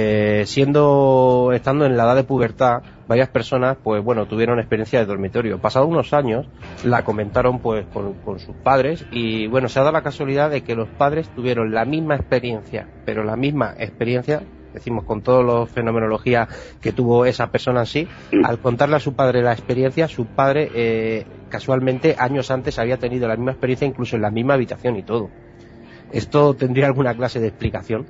S5: estando en la edad de pubertad, varias personas, pues bueno, tuvieron experiencia de dormitorio. Pasados unos años, la comentaron pues con sus padres, y bueno, se ha dado la casualidad de que los padres tuvieron la misma experiencia, pero la misma experiencia, decimos, con toda la fenomenología que tuvo esa persona en sí. Al contarle a su padre la experiencia, su padre casualmente años antes había tenido la misma experiencia, incluso en la misma habitación y todo. ¿Esto tendría alguna clase de explicación?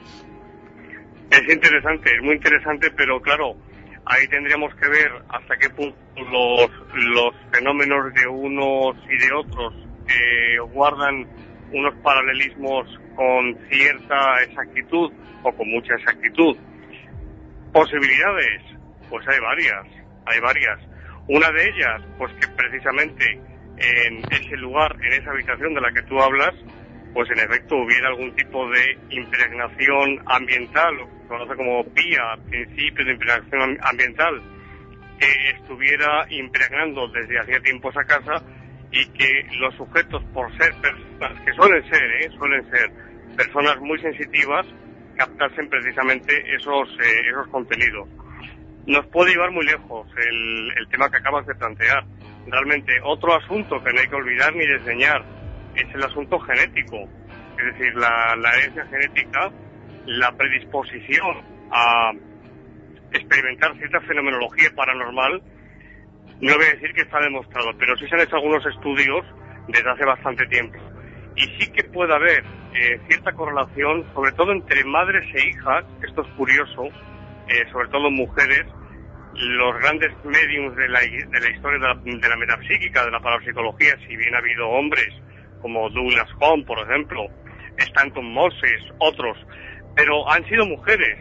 S3: Es interesante, es muy interesante, pero claro, ahí tendríamos que ver hasta qué punto los fenómenos de unos y de otros guardan unos paralelismos con cierta exactitud o con mucha exactitud. Posibilidades, pues hay varias. Una de ellas, pues que precisamente en ese lugar, en esa habitación de la que tú hablas, pues en efecto hubiera algún tipo de impregnación ambiental, lo que se conoce como PIA, principio de impregnación ambiental, que estuviera impregnando desde hacía tiempo esa casa, y que los sujetos, por ser personas, que suelen ser personas muy sensitivas, captasen precisamente esos contenidos. Nos puede llevar muy lejos el tema que acabas de plantear. Realmente, otro asunto que no hay que olvidar ni desdeñar es el asunto genético. Es decir, la herencia genética, la predisposición a experimentar cierta fenomenología paranormal. No voy a decir que está demostrado, pero sí se han hecho algunos estudios desde hace bastante tiempo. Y sí que puede haber cierta correlación, sobre todo entre madres e hijas. Esto es curioso, sobre todo mujeres. Los grandes médiums de la historia de la metapsíquica, de la parapsicología, si bien ha habido hombres como Douglas Home, por ejemplo, Stanton Moses, otros, pero han sido mujeres.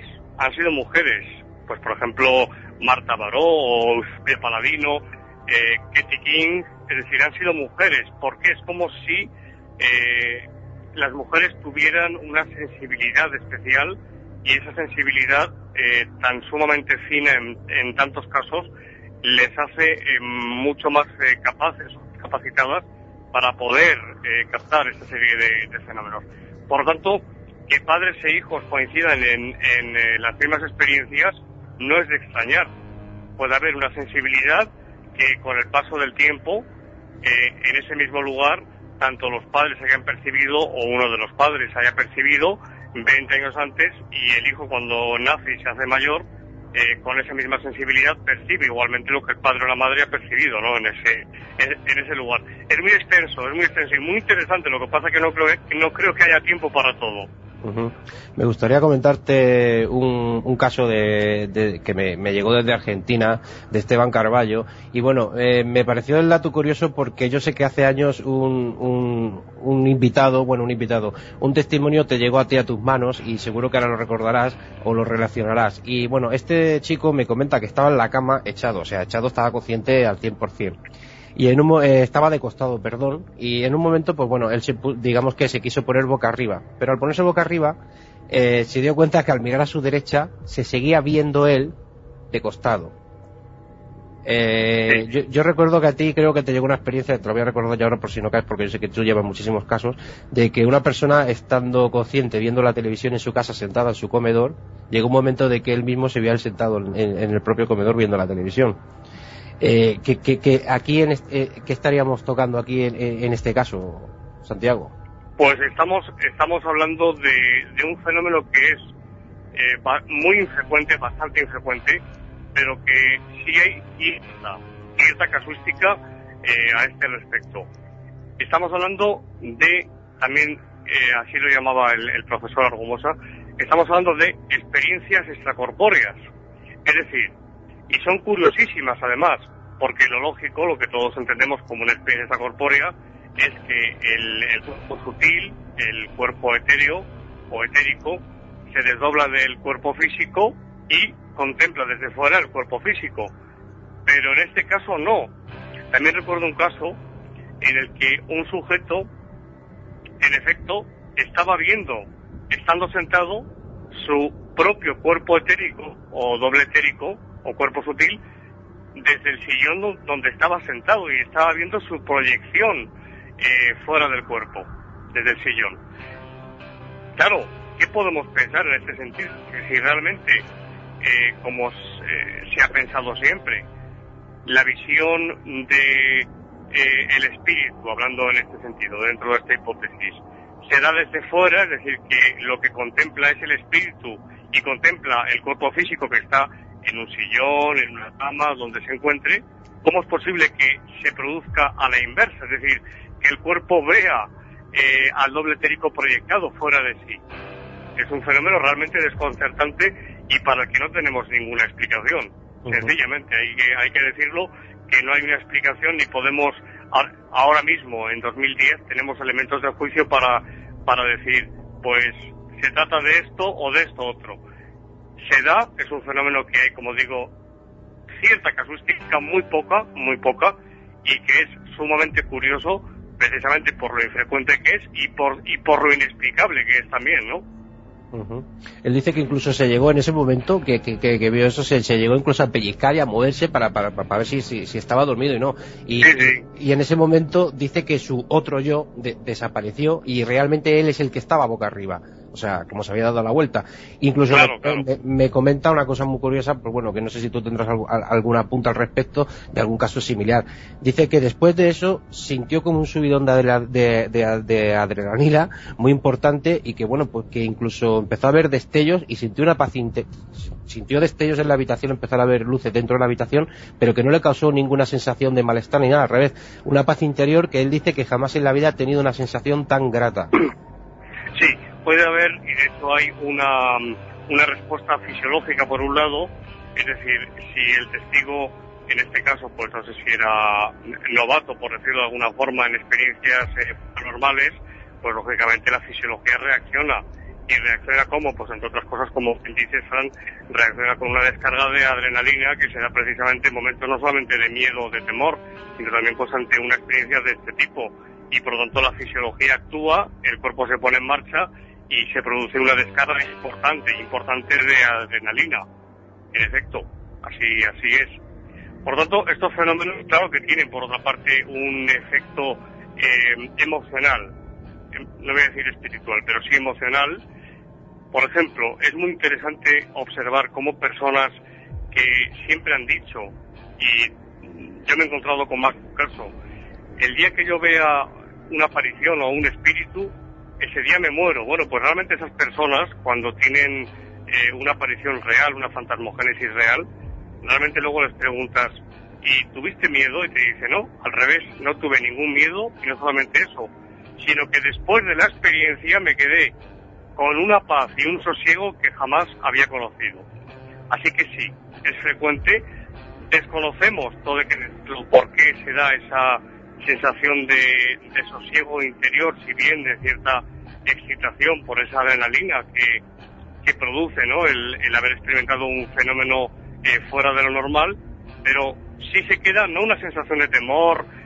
S3: Pues por ejemplo, Marta Baró o Eusebia Paladino, Katie King, es decir, han sido mujeres, porque es como si las mujeres tuvieran una sensibilidad especial, y esa sensibilidad tan sumamente fina en tantos casos les hace mucho más capacitadas para poder captar esta serie de fenómenos. Por lo tanto, que padres e hijos coincidan en las mismas experiencias no es de extrañar. Puede haber una sensibilidad que con el paso del tiempo, en ese mismo lugar, tanto los padres hayan percibido, o uno de los padres haya percibido 20 años antes, y el hijo, cuando nace y se hace mayor, con esa misma sensibilidad percibe igualmente lo que el padre o la madre ha percibido, ¿no? en ese lugar. Es muy extenso y muy interesante. Lo que pasa es que no creo que haya tiempo para todo.
S5: Uh-huh. Me gustaría comentarte un caso que me llegó desde Argentina, de Esteban Carballo, y bueno, me pareció el dato curioso porque yo sé que hace años un testimonio te llegó a ti, a tus manos, y seguro que ahora lo recordarás o lo relacionarás. Y bueno, este chico me comenta que estaba en la cama echado, estaba consciente al 100%. y estaba de costado, perdón, y en un momento, pues bueno, él digamos que se quiso poner boca arriba, pero al ponerse boca arriba, se dio cuenta que al mirar a su derecha se seguía viendo él de costado. Yo recuerdo que a ti creo que te llegó una experiencia, te lo voy a recordar ya ahora por si no caes, porque yo sé que tú llevas muchísimos casos, de que una persona estando consciente viendo la televisión en su casa sentada en su comedor, llegó un momento de que él mismo se veía sentado en el propio comedor viendo la televisión. Que aquí ¿qué estaríamos tocando aquí en este caso, Santiago?
S3: Pues estamos hablando de un fenómeno que es muy infrecuente, bastante infrecuente, pero que sí hay cierta casuística a este respecto. Estamos hablando de, también así lo llamaba el profesor Argumosa, estamos hablando de experiencias extracorpóreas. Es decir, y son curiosísimas además, porque lo lógico, lo que todos entendemos como una experiencia extracorpórea, es que el cuerpo sutil, el cuerpo etéreo o etérico, se desdobla del cuerpo físico y contempla desde fuera el cuerpo físico. Pero en este caso no. También recuerdo un caso en el que un sujeto, en efecto, estaba viendo, estando sentado, su propio cuerpo etérico o doble etérico o cuerpo sutil desde el sillón donde estaba sentado, y estaba viendo su proyección fuera del cuerpo, desde el sillón. Claro, ¿qué podemos pensar en este sentido? Que si realmente, como se ha pensado siempre, la visión de el espíritu, hablando en este sentido, dentro de esta hipótesis, se da desde fuera, es decir, que lo que contempla es el espíritu y contempla el cuerpo físico que está en un sillón, en una cama, donde se encuentre, ¿cómo es posible que se produzca a la inversa? Es decir, que el cuerpo vea al doble etérico proyectado fuera de sí. Es un fenómeno realmente desconcertante y para el que no tenemos ninguna explicación. Sencillamente, hay que decirlo, que no hay una explicación ni podemos, ahora mismo, en 2010, tenemos elementos de juicio para decir, pues, se trata de esto o de esto otro. Se da, es un fenómeno que hay, como digo, cierta casuística, muy poca, y que es sumamente curioso, precisamente por lo infrecuente que es y por lo inexplicable que es también, ¿no?
S5: Él dice que incluso se llegó en ese momento que vio eso, se llegó incluso a pellizcar y a moverse para ver si estaba dormido y no. Y en ese momento dice que su otro yo desapareció y realmente él es el que estaba boca arriba. O sea, como se había dado la vuelta. Incluso claro. Me comenta una cosa muy curiosa, pues bueno, que no sé si tú tendrás algún apunte al respecto de algún caso similar. Dice que después de eso sintió como un subidón de adrenalina muy importante y que bueno, pues que incluso empezó a ver destellos y sintió una paz sintió destellos en la habitación, empezó a ver luces dentro de la habitación, pero que no le causó ninguna sensación de malestar ni nada, al revés, una paz interior que él dice que jamás en la vida ha tenido una sensación tan grata.
S3: Sí. Puede haber, y de hecho hay una respuesta fisiológica por un lado, es decir, si el testigo, en este caso, pues no sé si era novato, por decirlo de alguna forma, en experiencias paranormales, pues lógicamente la fisiología reacciona. ¿Y reacciona cómo? Pues entre otras cosas, como dice Fran, reacciona con una descarga de adrenalina que se da precisamente en momentos no solamente de miedo o de temor, sino también pues ante una experiencia de este tipo. Y por lo tanto la fisiología actúa, el cuerpo se pone en marcha y se produce una descarga importante de adrenalina. En efecto, así es. Por lo tanto, estos fenómenos, claro que tienen por otra parte un efecto emocional, no voy a decir espiritual, pero sí emocional. Por ejemplo, es muy interesante observar cómo personas que siempre han dicho, y yo me he encontrado con más casos, el día que yo vea una aparición o un espíritu, ese día me muero. Bueno, pues realmente esas personas, cuando tienen una aparición real, una fantasmogénesis real, realmente luego les preguntas, ¿y tuviste miedo? Y te dice, no, al revés, no tuve ningún miedo, y no solamente eso, sino que después de la experiencia me quedé con una paz y un sosiego que jamás había conocido. Así que sí, es frecuente, desconocemos todo el por qué se da esa sensación de sosiego interior, si bien de cierta excitación por esa adrenalina que produce, ¿no?, el haber experimentado un fenómeno fuera de lo normal, pero sí se queda no una sensación de temor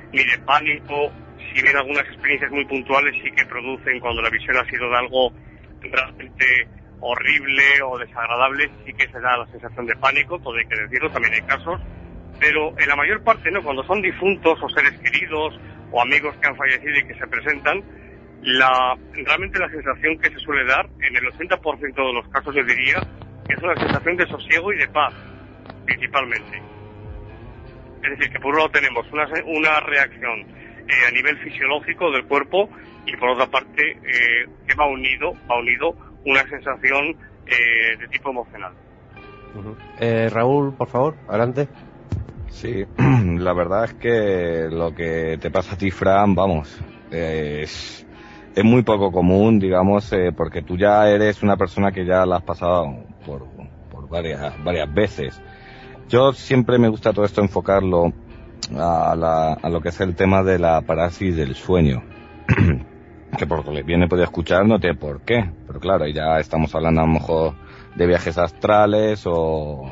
S3: ni de pánico. Si bien algunas experiencias muy puntuales sí que producen, cuando la visión ha sido de algo realmente horrible o desagradable, sí que se da la sensación de pánico, todo hay que decirlo, también hay casos, pero en la mayor parte no, cuando son difuntos o seres queridos o amigos que han fallecido y que se presentan, realmente la sensación que se suele dar, en el 80% de los casos yo diría, es una sensación de sosiego y de paz, principalmente. Es decir, que por un lado tenemos una reacción a nivel fisiológico del cuerpo y por otra parte que va unido una sensación de tipo emocional.
S5: Raúl, por favor, adelante.
S4: Sí, la verdad es que lo que te pasa a ti, Fran, vamos, es muy poco común, digamos, porque tú ya eres una persona que ya la has pasado por varias veces. Yo siempre me gusta todo esto enfocarlo a lo que es el tema de la parálisis del sueño. Que por lo que viene puede escuchar no tiene por qué, pero claro, ya estamos hablando a lo mejor de viajes astrales o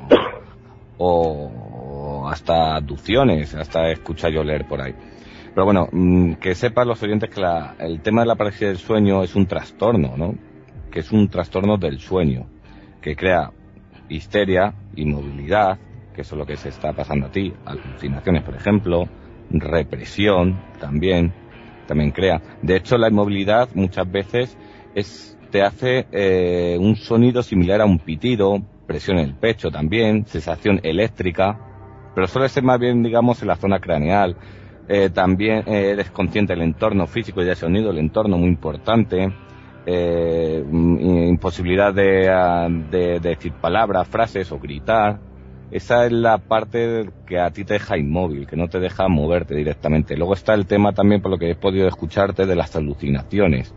S4: hasta abducciones, hasta escuchar yo leer por ahí. Pero bueno, que sepan los oyentes que el tema de la parálisis del sueño es un trastorno, ¿no? Que es un trastorno del sueño, que crea histeria, inmovilidad, que eso es lo que se está pasando a ti, alucinaciones, por ejemplo, represión también crea. De hecho, la inmovilidad muchas veces te hace un sonido similar a un pitido, presión en el pecho también, sensación eléctrica, pero suele ser más bien, digamos, en la zona craneal. También eres consciente del entorno físico y del sonido, el entorno muy importante, imposibilidad de decir palabras, frases o gritar. Esa es la parte que a ti te deja inmóvil, que no te deja moverte directamente. Luego está el tema también, por lo que he podido escucharte, de las alucinaciones,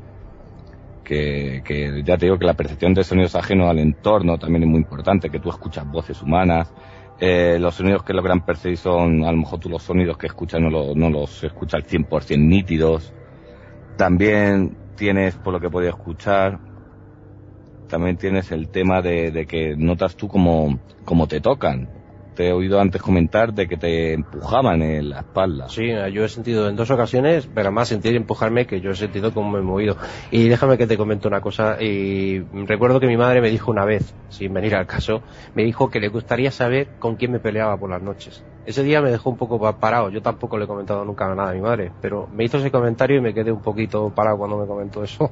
S4: que ya te digo que la percepción de sonidos ajenos al entorno también es muy importante, que tú escuchas voces humanas. Los sonidos que logran percibir son, a lo mejor tú los sonidos que escuchas no los escuchas al 100% nítidos. También tienes, por lo que he podido escuchar, también tienes el tema de que notas tú como te tocan. Te he oído antes comentar de que te empujaban en la espalda.
S5: Sí, yo he sentido en 2 ocasiones, pero más sentir empujarme que yo he sentido como me he movido. Y déjame que te comente una cosa. Y recuerdo que mi madre me dijo una vez, sin venir al caso, me dijo que le gustaría saber con quién me peleaba por las noches. Ese día me dejó un poco parado. Yo tampoco le he comentado nunca nada a mi madre, pero me hizo ese comentario y me quedé un poquito parado cuando me comentó eso.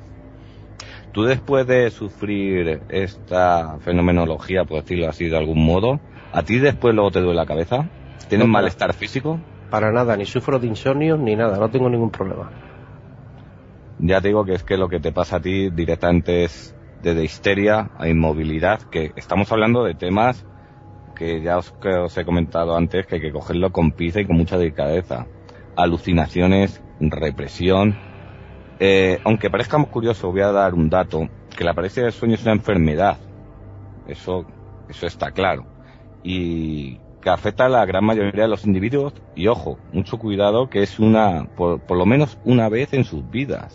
S4: Tú, después de sufrir esta fenomenología, por decirlo así de algún modo, ¿a ti después luego te duele la cabeza? ¿Tienes malestar físico?
S5: Para nada, ni sufro de insomnio ni nada, no tengo ningún problema.
S4: Ya te digo que es que lo que te pasa a ti directamente es de histeria a inmovilidad, que estamos hablando de temas que ya os he comentado antes, que hay que cogerlo con pinza y con mucha delicadeza. Alucinaciones, represión. Aunque parezca muy curioso, voy a dar un dato, que la parálisis del sueño es una enfermedad. Eso está claro. Y que afecta a la gran mayoría de los individuos, y ojo, mucho cuidado, que es por lo menos una vez en sus vidas.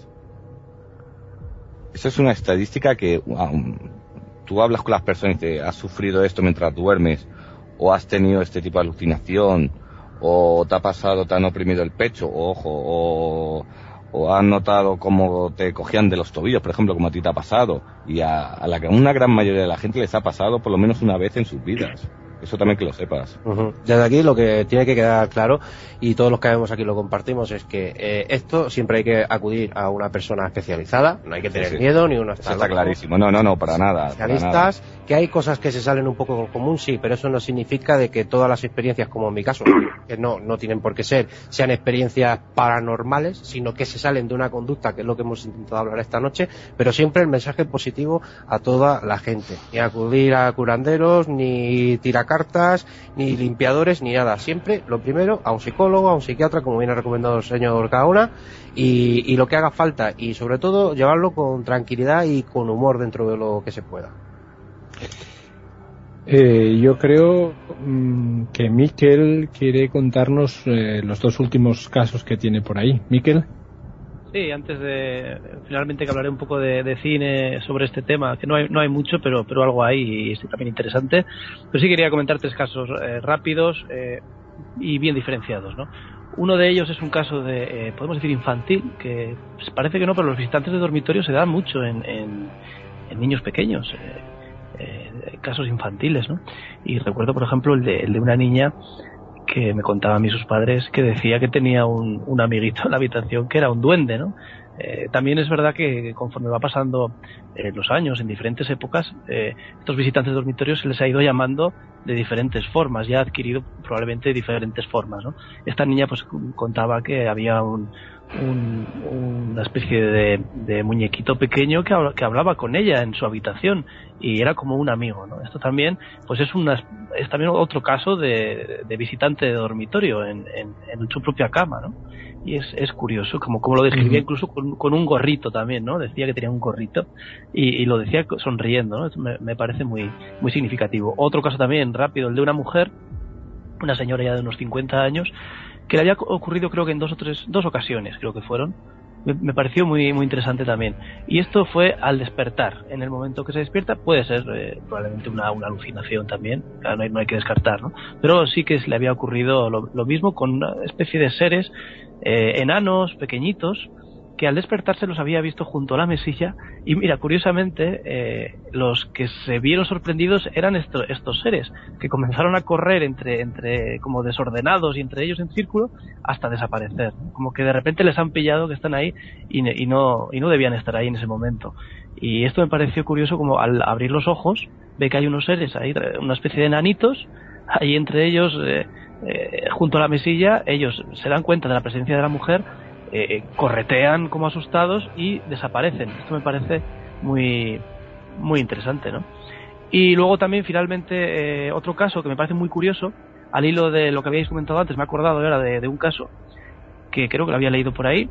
S4: Esa es una estadística que tú hablas con las personas y te has sufrido esto mientras duermes, o has tenido este tipo de alucinación, o te ha pasado, te han oprimido el pecho, o has notado cómo te cogían de los tobillos, por ejemplo, como a ti te ha pasado, y a una gran mayoría de la gente les ha pasado por lo menos una vez en sus vidas. Eso también que lo sepas.
S5: Desde aquí lo que tiene que quedar claro, y todos los que vemos aquí lo compartimos, es que esto siempre hay que acudir a una persona especializada, no hay que tener miedo, ni uno
S4: está clarísimo. No, para nada.
S5: Especialistas, que hay cosas que se salen un poco del común, sí, pero eso no significa de que todas las experiencias, como en mi caso, que no tienen por qué sean experiencias paranormales, sino que se salen de una conducta, que es lo que hemos intentado hablar esta noche, pero siempre el mensaje positivo a toda la gente. Ni acudir a curanderos, ni tiracartas, ni limpiadores, ni nada. Siempre, lo primero, a un psicólogo, a un psiquiatra, como viene recomendado el señor Gaona, y lo que haga falta, y sobre todo llevarlo con tranquilidad y con humor dentro de lo que se pueda.
S2: Yo creo que Miquel quiere contarnos los 2 últimos casos que tiene por ahí. Miquel.
S6: Sí, antes de finalmente que hablaré un poco de cine sobre este tema, que no hay mucho, pero algo hay y es también interesante. Pero sí quería comentar 3 casos rápidos y bien diferenciados, ¿no? Uno de ellos es un caso de, podemos decir, infantil, que parece que no, pero los visitantes de dormitorio se dan mucho en niños pequeños, casos infantiles, ¿no? Y recuerdo, por ejemplo, el de una niña que me contaban a mí sus padres, que decía que tenía un amiguito en la habitación que era un duende, ¿no? También es verdad que conforme va pasando los años, en diferentes épocas, estos visitantes de dormitorios se les ha ido llamando de diferentes formas, ya ha adquirido probablemente diferentes formas, ¿no? Esta niña pues contaba que había una especie de muñequito pequeño que hablaba con ella en su habitación y era como un amigo, ¿no? Esto también pues es también otro caso de visitante de dormitorio en su propia cama, ¿no? Y es curioso, como lo describía incluso con un gorrito también, ¿no? Decía que tenía un gorrito y lo decía sonriendo, ¿no? Me parece muy, muy significativo. Otro caso también rápido, el de una mujer, una señora ya de unos 50 años, que le había ocurrido creo que en dos ocasiones, creo que fueron. Me pareció muy, muy interesante también. Y esto fue al despertar. En el momento que se despierta puede ser probablemente una alucinación también, claro, no hay que descartar, ¿no? Pero sí que le había ocurrido lo mismo con una especie de seres enanos, pequeñitos, que al despertarse los había visto junto a la mesilla y mira, curiosamente los que se vieron sorprendidos eran estos seres que comenzaron a correr entre como desordenados y entre ellos en círculo hasta desaparecer, ¿no? Como que de repente les han pillado que están ahí y no debían estar ahí en ese momento. Y esto me pareció curioso, como al abrir los ojos ve que hay unos seres ahí, una especie de enanitos ahí entre ellos junto a la mesilla. Ellos se dan cuenta de la presencia de la mujer, corretean como asustados y desaparecen. Esto me parece muy, muy interesante, ¿no? Y luego también finalmente otro caso que me parece muy curioso, al hilo de lo que habíais comentado antes, me he acordado ahora de un caso que creo que lo había leído por ahí,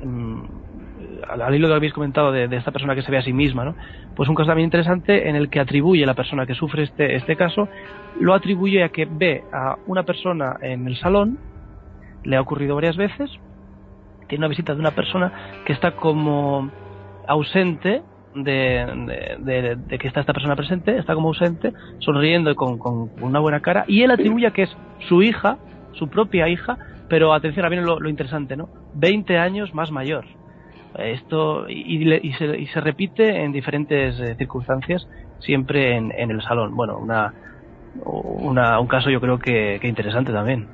S6: al hilo de lo que habéis comentado de esta persona que se ve a sí misma, ¿no? Pues un caso también interesante en el que atribuye la persona que sufre este caso, lo atribuye a que ve a una persona en el salón, le ha ocurrido varias veces, tiene una visita de una persona que está como ausente de que está esta persona presente, está como ausente, sonriendo con una buena cara, y él atribuye a que es su hija, su propia hija, pero atención, ahora viene lo interesante, ¿no? 20 años más mayor. Esto y se repite en diferentes circunstancias, siempre en el salón. Bueno, un caso yo creo que interesante también.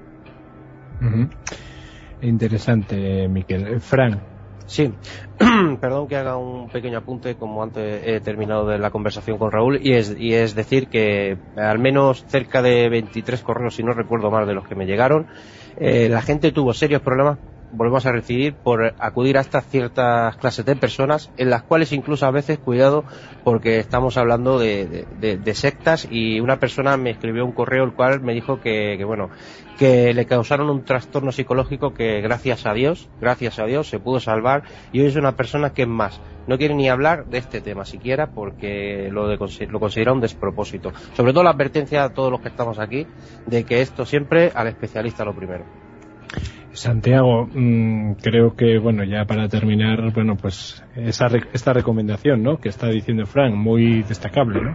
S2: Interesante, Miquel. Fran.
S5: Sí, perdón que haga un pequeño apunte, como antes he terminado de la conversación con Raúl, y es decir que al menos cerca de 23 correos, si no recuerdo mal, de los que me llegaron, la gente tuvo serios problemas, volvemos a recibir, por acudir a estas ciertas clases de personas, en las cuales incluso a veces, cuidado, porque estamos hablando de sectas, y una persona me escribió un correo el cual me dijo que le causaron un trastorno psicológico que gracias a Dios se pudo salvar, y hoy es una persona que es más, no quiere ni hablar de este tema siquiera porque lo considera un despropósito. Sobre todo la advertencia a todos los que estamos aquí de que esto siempre al especialista lo primero.
S2: Santiago, creo que, bueno, ya para terminar, bueno, pues esta recomendación, ¿no?, que está diciendo Fran, muy destacable, ¿no?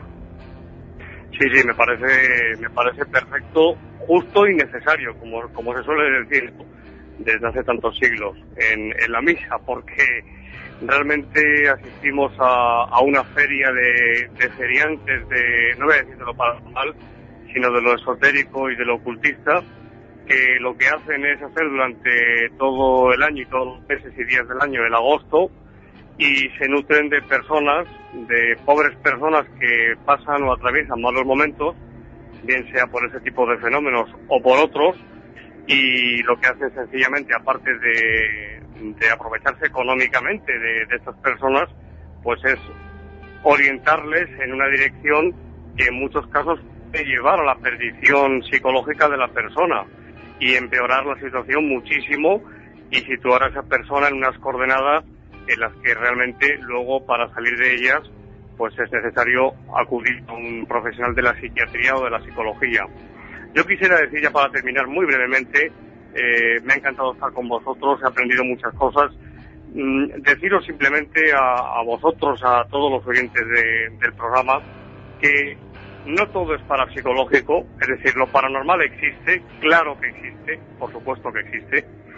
S3: Sí, me parece perfecto, justo y necesario, como se suele decir desde hace tantos siglos en la misa, porque realmente asistimos a una feria de feriantes no voy a decir de lo paranormal, sino de lo esotérico y de lo ocultista, que lo que hacen es hacer durante todo el año y todos los meses y días del año, el agosto, y se nutren de personas, de pobres personas que pasan o atraviesan malos momentos, bien sea por ese tipo de fenómenos o por otros, y lo que hacen sencillamente, aparte de aprovecharse económicamente de estas personas, pues es orientarles en una dirección que en muchos casos puede llevar a la perdición psicológica de la persona y empeorar la situación muchísimo y situar a esa persona en unas coordenadas en las que realmente luego, para salir de ellas, pues es necesario acudir a un profesional de la psiquiatría o de la psicología. Yo quisiera decir, ya para terminar muy brevemente, me ha encantado estar con vosotros, he aprendido muchas cosas. Deciros simplemente a vosotros, a todos los oyentes del programa, que no todo es parapsicológico, es decir, lo paranormal existe, claro que existe, por supuesto que existe,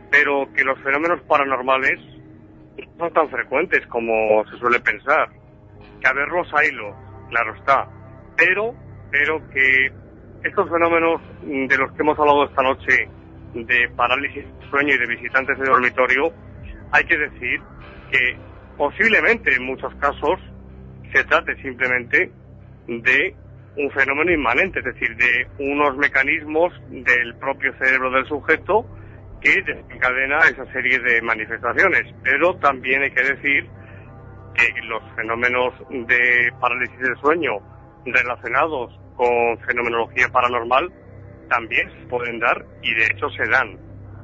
S3: pero que los fenómenos paranormales no son tan frecuentes como se suele pensar. Que haberlos haylos, claro está, pero que estos fenómenos de los que hemos hablado esta noche, de parálisis de sueño y de visitantes de dormitorio, hay que decir que posiblemente en muchos casos se trate simplemente de un fenómeno inmanente, es decir, de unos mecanismos del propio cerebro del sujeto que desencadena esa serie de manifestaciones. Pero también hay que decir que los fenómenos de parálisis del sueño relacionados con fenomenología paranormal también se pueden dar, y de hecho se dan.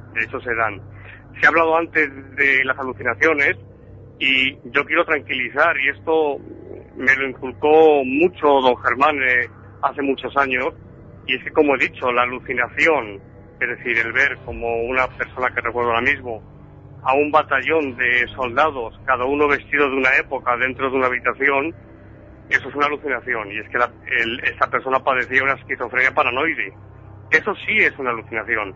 S3: Se ha hablado antes de las alucinaciones, y yo quiero tranquilizar, y esto me lo inculcó mucho don Germán hace muchos años, y es que, como he dicho, la alucinación, es decir, el ver como una persona que recuerdo ahora mismo a un batallón de soldados, cada uno vestido de una época dentro de una habitación, eso es una alucinación, y es que esta persona padecía una esquizofrenia paranoide. Eso sí es una alucinación.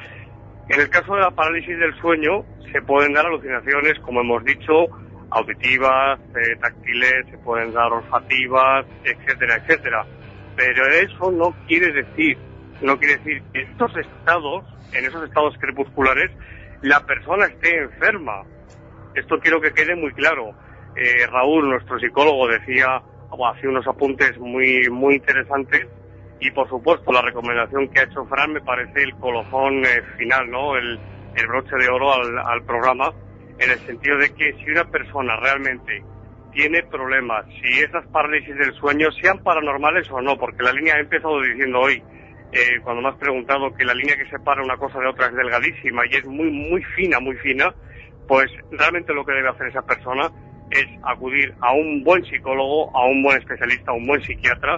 S3: En el caso de la parálisis del sueño, se pueden dar alucinaciones, como hemos dicho, auditivas, táctiles, se pueden dar olfativas, etcétera, etcétera. Pero eso no quiere decir que en esos estados crepusculares, la persona esté enferma. Esto quiero que quede muy claro. Raúl, nuestro psicólogo, hacía unos apuntes muy, muy interesantes, y por supuesto la recomendación que ha hecho Fran me parece el colofón final, ¿no? El broche de oro al programa, en el sentido de que si una persona realmente tiene problemas, si esas parálisis del sueño sean paranormales o no, porque la línea he empezado diciendo hoy, cuando me has preguntado que la línea que separa una cosa de otra es delgadísima y es muy, muy fina, pues realmente lo que debe hacer esa persona es acudir a un buen psicólogo, a un buen especialista, a un buen psiquiatra,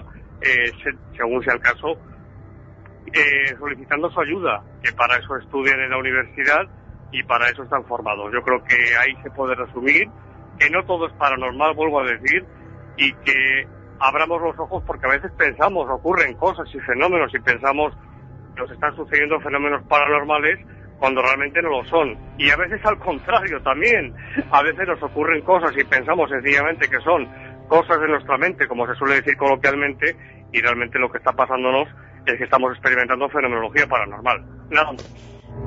S3: según sea el caso, solicitando su ayuda, que para eso estudian en la universidad y para eso están formados. Yo creo que ahí se puede resumir que no todo es paranormal, vuelvo a decir, y que abramos los ojos, porque a veces pensamos, ocurren cosas y fenómenos, y pensamos que nos están sucediendo fenómenos paranormales cuando realmente no lo son. Y a veces al contrario también, a veces nos ocurren cosas y pensamos sencillamente que son cosas de nuestra mente, como se suele decir coloquialmente, y realmente lo que está pasándonos es que estamos experimentando fenomenología paranormal. Nada más.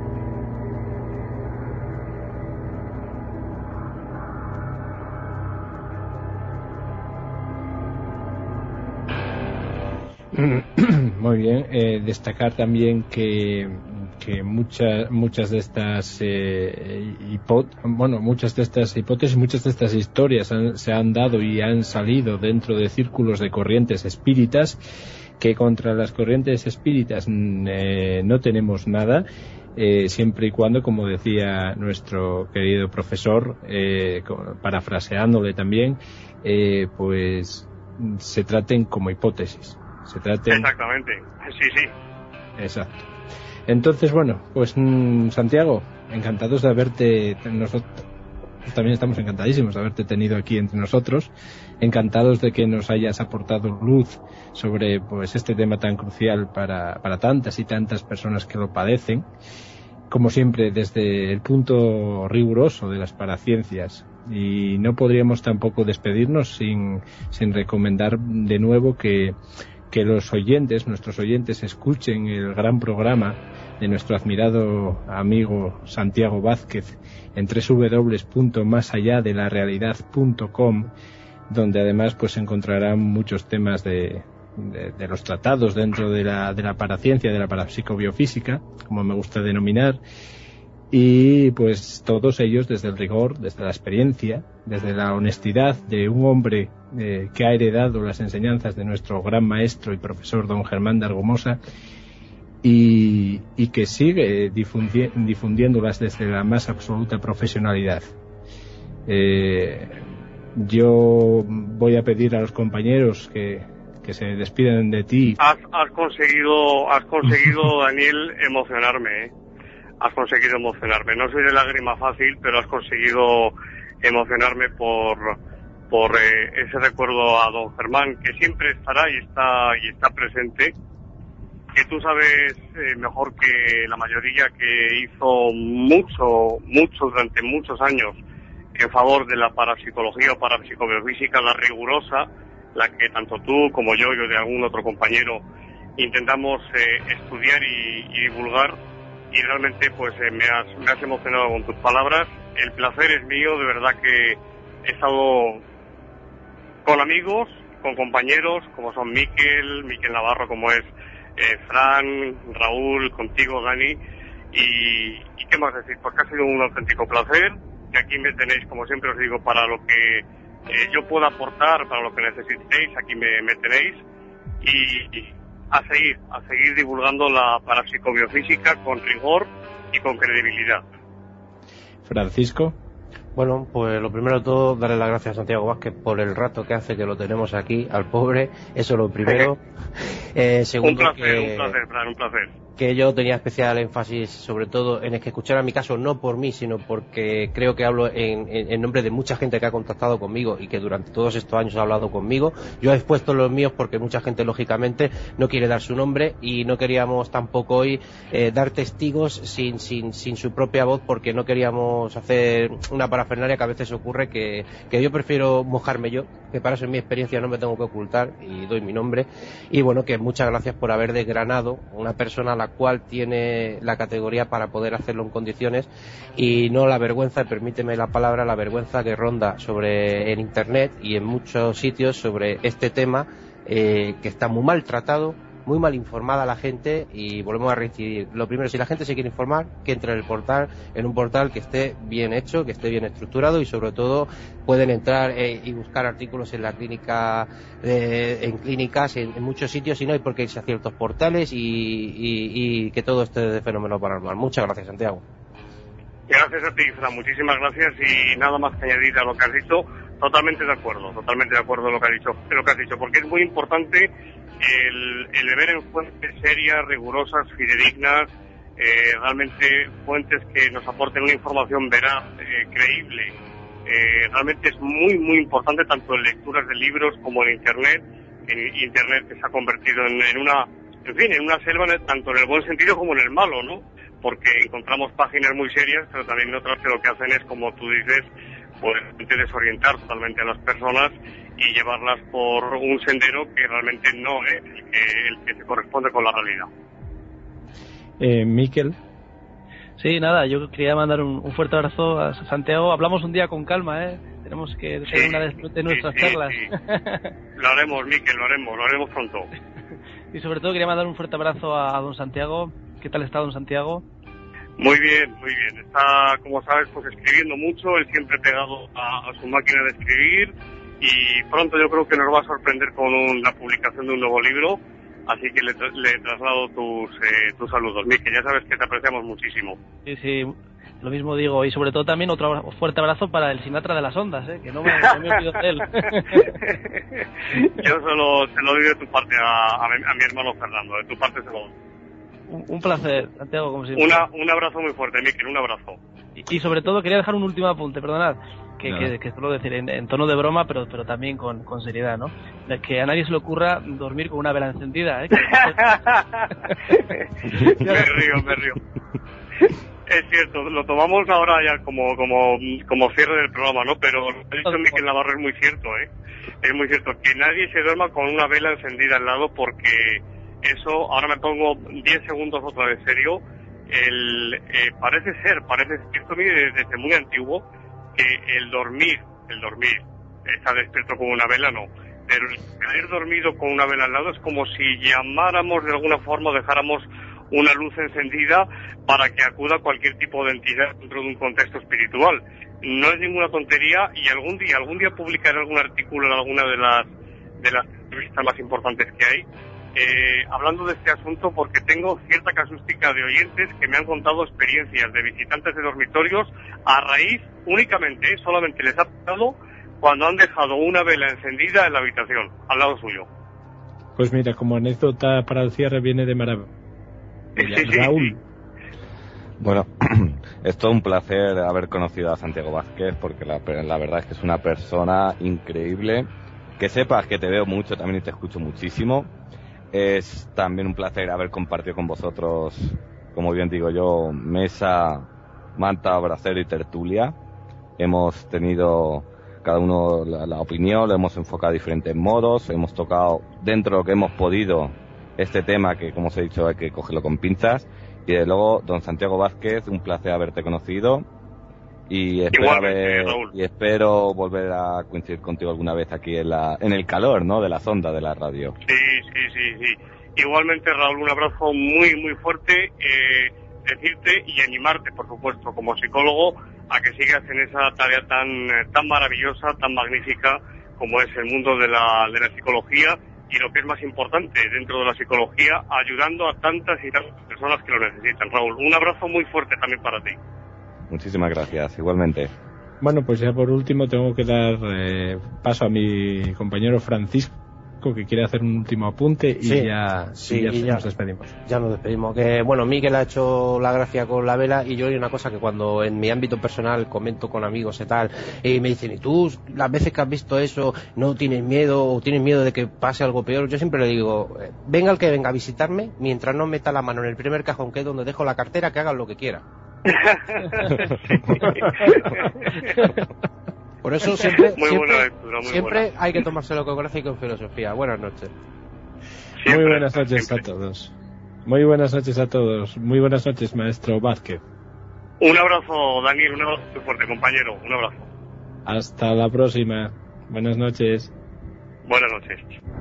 S2: Muy bien, destacar también que muchas de estas muchas de estas hipótesis, muchas de estas historias se han dado y han salido dentro de círculos de corrientes espíritas, que contra las corrientes espíritas no tenemos nada, siempre y cuando, como decía nuestro querido profesor, parafraseándole también, pues se traten como hipótesis.
S3: Exactamente, sí.
S2: Exacto. Entonces, bueno, pues Santiago, encantados de haberte, nosotros también estamos encantadísimos de haberte tenido aquí entre nosotros, encantados de que nos hayas aportado luz sobre pues este tema tan crucial para tantas y tantas personas que lo padecen, como siempre desde el punto riguroso de las paraciencias. Y no podríamos tampoco despedirnos sin recomendar de nuevo que los oyentes, nuestros oyentes, escuchen el gran programa de nuestro admirado amigo Santiago Vázquez en www.masalladeLaRealidad.com, donde además pues encontrarán muchos temas de los tratados dentro de la paraciencia, de la parapsicobiofísica, como me gusta denominar, y pues todos ellos desde el rigor, desde la experiencia, desde la honestidad de un hombre que ha heredado las enseñanzas de nuestro gran maestro y profesor don Germán de Argumosa, y que sigue difundiéndolas desde la más absoluta profesionalidad. Yo voy a pedir a los compañeros que se despidan de ti.
S3: Has conseguido Daniel, emocionarme, Has conseguido emocionarme. No soy de lágrima fácil, pero has conseguido emocionarme por ese recuerdo a don Germán, que siempre estará y está presente, que tú sabes mejor que la mayoría que hizo mucho durante muchos años en favor de la parapsicología o parapsicobiofísica, la rigurosa, la que tanto tú como yo y de algún otro compañero intentamos estudiar y divulgar, y realmente pues me has emocionado con tus palabras. El placer es mío, de verdad que he estado con amigos, con compañeros como son Miquel Navarro, como es Fran, Raúl, contigo, Dani, y qué más decir, porque ha sido un auténtico placer, que aquí me tenéis, como siempre os digo, para lo que yo pueda aportar, para lo que necesitéis, aquí me tenéis, y a seguir divulgando la parapsicobiofísica con rigor y con credibilidad.
S2: Francisco.
S5: Bueno, pues lo primero de todo, darle las gracias a Santiago Vázquez por el rato que hace que lo tenemos aquí, al pobre, eso es lo primero. Segundo,
S3: un placer, Fran, un placer.
S5: Que yo tenía especial énfasis sobre todo en el que escuchara mi caso, no por mí, sino porque creo que hablo en nombre de mucha gente que ha contactado conmigo y que durante todos estos años ha hablado conmigo. Yo he expuesto los míos porque mucha gente, lógicamente, no quiere dar su nombre, y no queríamos tampoco hoy dar testigos sin su propia voz, porque no queríamos hacer una parafernalia que a veces ocurre, que yo prefiero mojarme yo, que para eso en mi experiencia no me tengo que ocultar y doy mi nombre. Y bueno, que muchas gracias por haber desgranado una persona a la cual tiene la categoría para poder hacerlo en condiciones, y no la vergüenza, permíteme la palabra, la vergüenza que ronda en internet y en muchos sitios sobre este tema, que está muy mal tratado, muy mal informada la gente, y volvemos a reincidir. Lo primero, si la gente se quiere informar, que entre en un portal que esté bien hecho, que esté bien estructurado, y sobre todo pueden entrar y buscar artículos en la clínica, en clínicas, en muchos sitios, y no hay por qué irse a ciertos portales, y que todo esté de fenómeno paranormal. Muchas gracias, Santiago.
S3: Gracias a ti, Fran, muchísimas gracias, y nada más que añadir a lo que has dicho. Totalmente de acuerdo en lo que has dicho, porque es muy importante el ver en fuentes serias, rigurosas, fidedignas, realmente fuentes que nos aporten una información veraz, creíble. Realmente es muy importante, tanto en lecturas de libros como en internet que se ha convertido en una selva, tanto en el buen sentido como en el malo, ¿no? Porque encontramos páginas muy serias, pero también otras que lo que hacen es, como tú dices, pues desorientar totalmente a las personas y llevarlas por un sendero que realmente no es el que se corresponde con la realidad.
S2: Miquel.
S6: Sí, nada, yo quería mandar un fuerte abrazo a Santiago. Hablamos un día con calma, tenemos que tener una de nuestras charlas.
S3: Sí. Lo haremos, Miquel, lo haremos pronto.
S6: Y sobre todo quería mandar un fuerte abrazo a don Santiago. ¿Qué tal está don Santiago?
S3: Muy bien. Está, como sabes, pues escribiendo mucho, él siempre pegado a su máquina de escribir, y pronto yo creo que nos va a sorprender con la publicación de un nuevo libro, así que le traslado tus saludos, Miquel, ya sabes que te apreciamos muchísimo.
S6: Sí, lo mismo digo, y sobre todo también otro fuerte abrazo para el Sinatra de las Ondas, que no me olvido de él.
S3: Yo se lo doy de tu parte a mi hermano Fernando, de tu parte se lo doy.
S6: Un placer, Santiago, como siempre.
S3: Un abrazo muy fuerte, Miquel, un abrazo.
S6: Y sobre todo quería dejar un último apunte, perdonad, que suelo decir en tono de broma, pero también con seriedad, ¿no? De que a nadie se le ocurra dormir con una vela encendida,
S3: Me río. Es cierto, lo tomamos ahora ya como cierre del programa, ¿no? Pero lo que ha dicho Miquel Navarro es muy cierto, Es muy cierto, que nadie se duerma con una vela encendida al lado, porque eso, ahora me pongo 10 segundos otra vez serio, parece cierto desde muy antiguo, que el dormir, estar despierto con una vela no, pero el caer dormido con una vela al lado es como si llamáramos de alguna forma, dejáramos una luz encendida para que acuda cualquier tipo de entidad dentro de un contexto espiritual. No es ninguna tontería, y algún día publicaré algún artículo en alguna de las revistas más importantes que hay, hablando de este asunto, porque tengo cierta casuística de oyentes que me han contado experiencias de visitantes de dormitorios a raíz únicamente, solamente les ha pasado cuando han dejado una vela encendida en la habitación, al lado suyo.
S2: Pues mira, como anécdota para el cierre viene de maravilla. Raúl.
S4: Bueno, es todo un placer haber conocido a Santiago Vázquez, porque la verdad es que es una persona increíble. Que sepas que te veo mucho también y te escucho muchísimo. Es también un placer haber compartido con vosotros, como bien digo yo, mesa, manta, bracero y tertulia. Hemos tenido cada uno la opinión, lo hemos enfocado de diferentes modos, hemos tocado dentro de lo que hemos podido este tema que, como os he dicho, hay que cogerlo con pinzas. Y de luego, don Santiago Vázquez, un placer haberte conocido y espero volver a coincidir contigo alguna vez aquí en el calor, ¿no?, de las ondas de la radio.
S3: Sí. Igualmente, Raúl, un abrazo muy, muy fuerte, decirte y animarte, por supuesto, como psicólogo, a que sigas en esa tarea tan maravillosa, tan magnífica como es el mundo de la psicología, y lo que es más importante dentro de la psicología, ayudando a tantas y tantas personas que lo necesitan. Raúl, un abrazo muy fuerte también para ti.
S4: Muchísimas gracias, igualmente.
S2: Bueno, pues ya por último tengo que dar paso a mi compañero Francisco, que quiere hacer un último apunte y ya nos despedimos.
S5: Ya nos despedimos. Que bueno, Miguel ha hecho la gracia con la vela, y yo hay una cosa que cuando en mi ámbito personal comento con amigos y tal, y me dicen, ¿y tú las veces que has visto eso no tienes miedo o tienes miedo de que pase algo peor? Yo siempre le digo, venga el que venga a visitarme, mientras no meta la mano en el primer cajón, que es donde dejo la cartera, que hagan lo que quiera. Por eso siempre hay que tomárselo con gracia y con filosofía. Buenas noches.
S2: Muy buenas noches a todos. Muy buenas noches a todos. Muy buenas noches, maestro Vázquez.
S3: Un abrazo, Daniel, un abrazo muy fuerte, compañero. Un abrazo.
S2: Hasta la próxima. Buenas noches.
S3: Buenas noches.